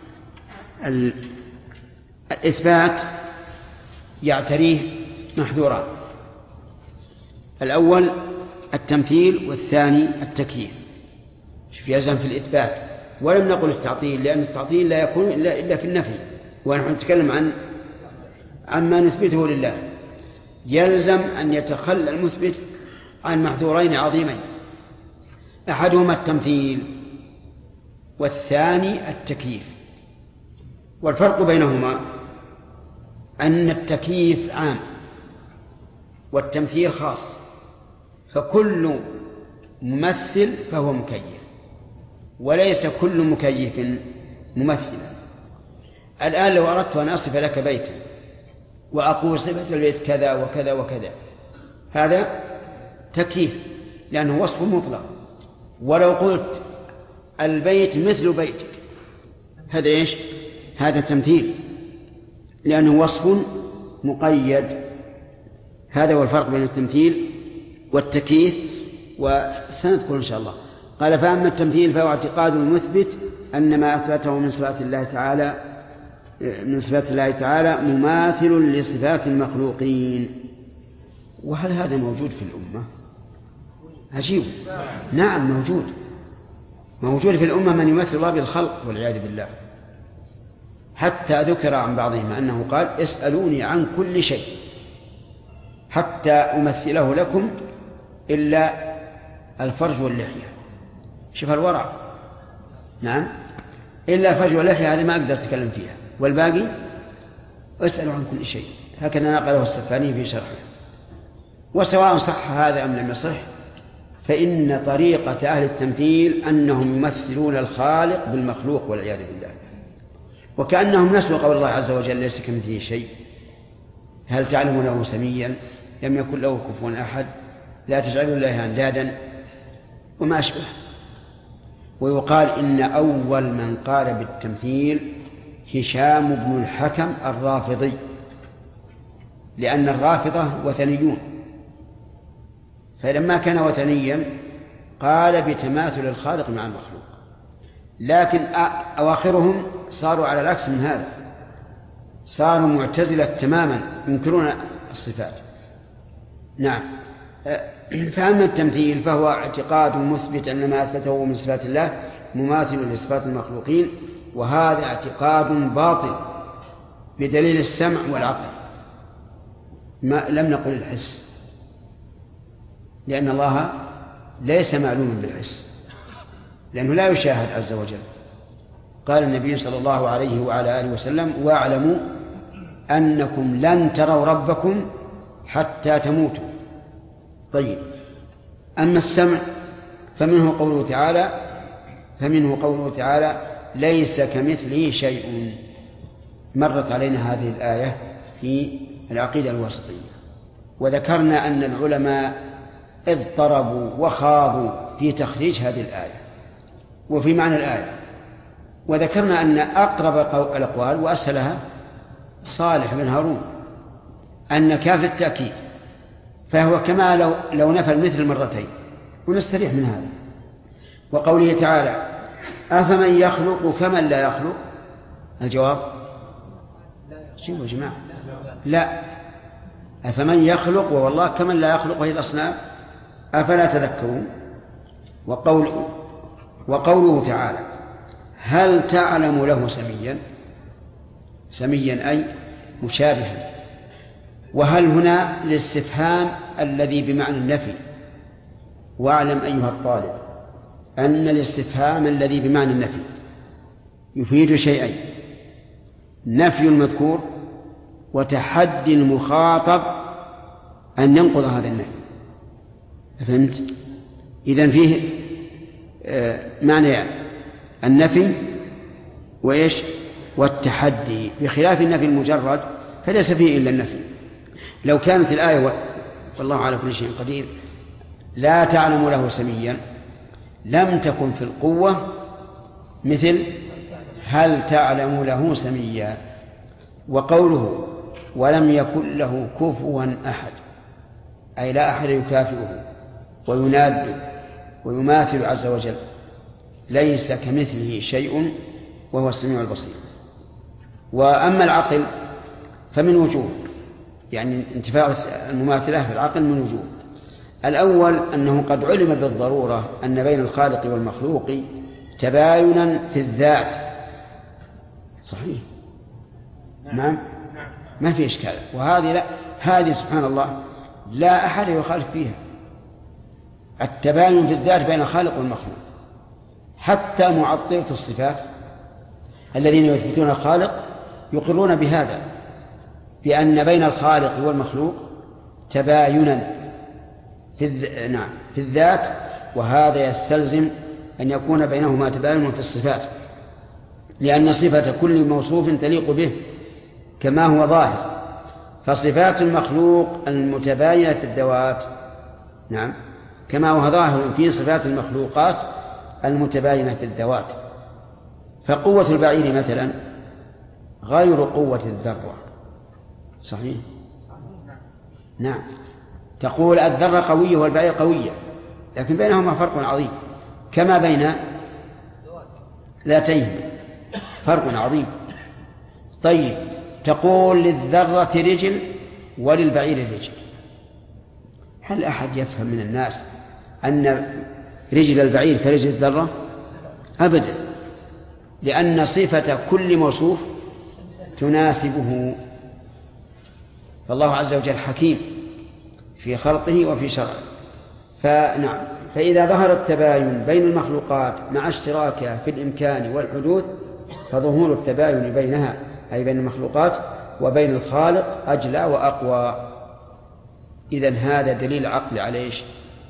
الإثبات يعتريه محذوران، الأول التمثيل والثاني التكييف. يلزم في الإثبات، ولم نقل التعطيل لأن التعطيل لا يكون إلا, إلا في النفي، ونحن نتكلم عن عما نثبته لله. يلزم أن يتخلى المثبت عن محذورين عظيمين، أحدهما التمثيل والثاني التكييف. والفرق بينهما أن التكييف عام والتمثيل خاص، فكل ممثل فهو مكيف، وليس كل مكيف ممثلا. الآن لو أردت أن أصف لك بيتا وأقول صفة البيت كذا وكذا وكذا، هذا تكييف لأنه وصف مطلق. ولو قلت البيت مثل بيتك، هذا إيش؟ هذا تمثيل لأنه وصف مقيد. هذا هو الفرق بين التمثيل والتكييف، وسنذكر إن شاء الله. قال: فأما التمثيل فهو اعتقاد المثبت أن ما أثبته من صفات الله تعالى من صفات الله تعالى مماثل لصفات المخلوقين. وهل هذا موجود في الأمة؟ عجيب. نعم موجود، موجود في الأمة من يمثل الله بالخلق والعياذ بالله. حتى ذكر عن بعضهم أنه قال: اسألوني عن كل شيء حتى أمثله لكم إلا الفرج واللحية. شوف الورع. نعم، إلا الفرج واللحية هذه ما أقدر أتكلم فيها، والباقي اسألوا عن كل شيء. هكذا نقله السفاني في شرحه. وسواء صح هذا أم لم يصح، فإن طريقة أهل التمثيل أنهم يمثلون الخالق بالمخلوق والعياذ بالله، وكأنهم نسوا قول الله عز وجل: ليس كمثله شيء، هل تعلم له سميا، لم يكن له كفوا أحد، لا تجعلوا الله أندادا، وما أشبه. ويقال إن أول من قال بالتمثيل هشام بن الحكم الرافضي، لأن الرافضة وثنيون، فلما كان وثنيا قال بتماثل الخالق مع المخلوق. لكن أواخرهم صاروا على العكس من هذا، صاروا معتزلة تماما ينكرون الصفات. نعم. فأما التمثيل فهو اعتقاد مثبت أن ما أثبته من صفات الله مماثل لصفات المخلوقين، وهذا اعتقاد باطل بدليل السمع والعقل، ما لم نقل الحس، لأن الله ليس معلوما بالحس، لأنه لا يشاهد عز وجل. قال النبي صلى الله عليه وعلى آله وسلم: واعلموا أنكم لن تروا ربكم حتى تموتوا. طيب، أما السمع فمنه قوله تعالى فمنه قوله تعالى ليس كمثله شيء. مرت علينا هذه الآية في العقيدة الواسطية، وذكرنا أن العلماء اضطربوا وخاضوا في تخريج هذه الآية وفي معنى الآية، وذكرنا أن أقرب الأقوال وأسهلها صالح بن هارون أن كاف التأكيد، فهو كما لو, لو نفى المثل مرتين، ونستريح من هذا. وقوله تعالى: أفمن يخلق كمن لا يخلق، الجواب شوفوا يا جماعة، لا، أفمن يخلق والله كمن لا يخلق وهي الأصنام، أفلا تذكرون. وقوله, وقوله تعالى: هل تعلم له سميا، سميا أي مشابها. وهل هنا للاستفهام الذي بمعنى النفي. واعلم أيها الطالب أن الاستفهام الذي بمعنى النفي يفيد شيئين: نفي المذكور، وتحدي المخاطب أن ينقض هذا النفي. فهمت؟ إذن فيه معنى يعني النفي وإيش والتحدي، بخلاف النفي المجرد فليس فيه إلا النفي. لو كانت الآية والله على كل شيء قدير لا تعلم له سميا لم تكن في القوة مثل هل تعلم له سميا. وقوله ولم يكن له كفوا أحد أي لا أحد يكافئه، ويناد ويماثل عز وجل، ليس كمثله شيء وهو السميع البصير. وأما العقل فمن وجوه، يعني انتفاء المماثلة في العقل من وجوه. الأول أنه قد علم بالضرورة أن بين الخالق والمخلوق تباينا في الذات. صحيح، نعم، ما في إشكال. وهذه لا هذه سبحان الله لا أحد يخالف فيها، التباين في الذات بين الخالق والمخلوق. حتى معطلة الصفات الذين يثبتون الخالق يقرون بهذا، بأن بين الخالق والمخلوق تباينا في, الذ... نعم في الذات، وهذا يستلزم أن يكون بينهما تباين في الصفات، لأن صفة كل موصوف تليق به كما هو ظاهر. فصفات المخلوق المتباينة في الذوات نعم كما هو ظاهر في صفات المخلوقات المتباينة في الذوات. فقوة البعير مثلا غير قوة الذرة. صحيح، نعم، تقول الذرة قوية والبعير قوية، لكن بينهما فرق عظيم، كما بين ذاتين فرق عظيم. طيب، تقول للذرة رجل وللبعير رجل، هل أحد يفهم من الناس أن رجل البعير كرجل الذرة؟ أبدا، لأن صفة كل موصوف تناسبه. فالله عز وجل حكيم في خلقه وفي شرعه. فنعم، فإذا ظهر التباين بين المخلوقات مع اشتراكها في الإمكان والحدوث، فظهور التباين بينها أي بين المخلوقات وبين الخالق أجلى وأقوى. إذن هذا دليل عقلي على إيش؟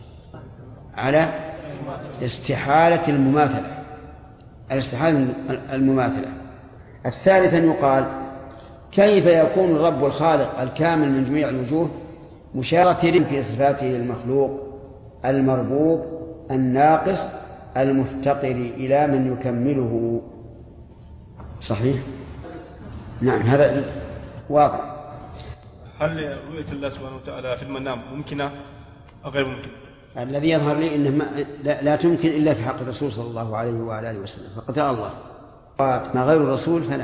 على استحالة المماثلة، الاستحالة المماثلة. الثالث أن يقال كيف يكون الرب الخالق الكامل من جميع الوجوه مشاركة في صفاته للمخلوق المربوب الناقص المفتقر إلى من يكمله؟ صحيح، نعم، هذا واضح. هل رؤية الله سبحانه وتعالى في المنام ممكنة أو غير ممكنة؟ الذي يظهر لي إنه ما لا, لا تمكن إلا في حق الرسول صلى الله عليه وعلى آله وسلم، فقد رأى الله. ما غير الرسول فلا.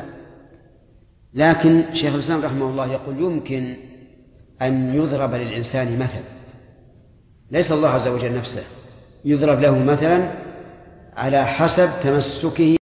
لكن شيخ الإسلام رحمه الله يقول يمكن أن يضرب للإنسان مثل، ليس الله عز وجل نفسه، يضرب له مثلا على حسب تمسكه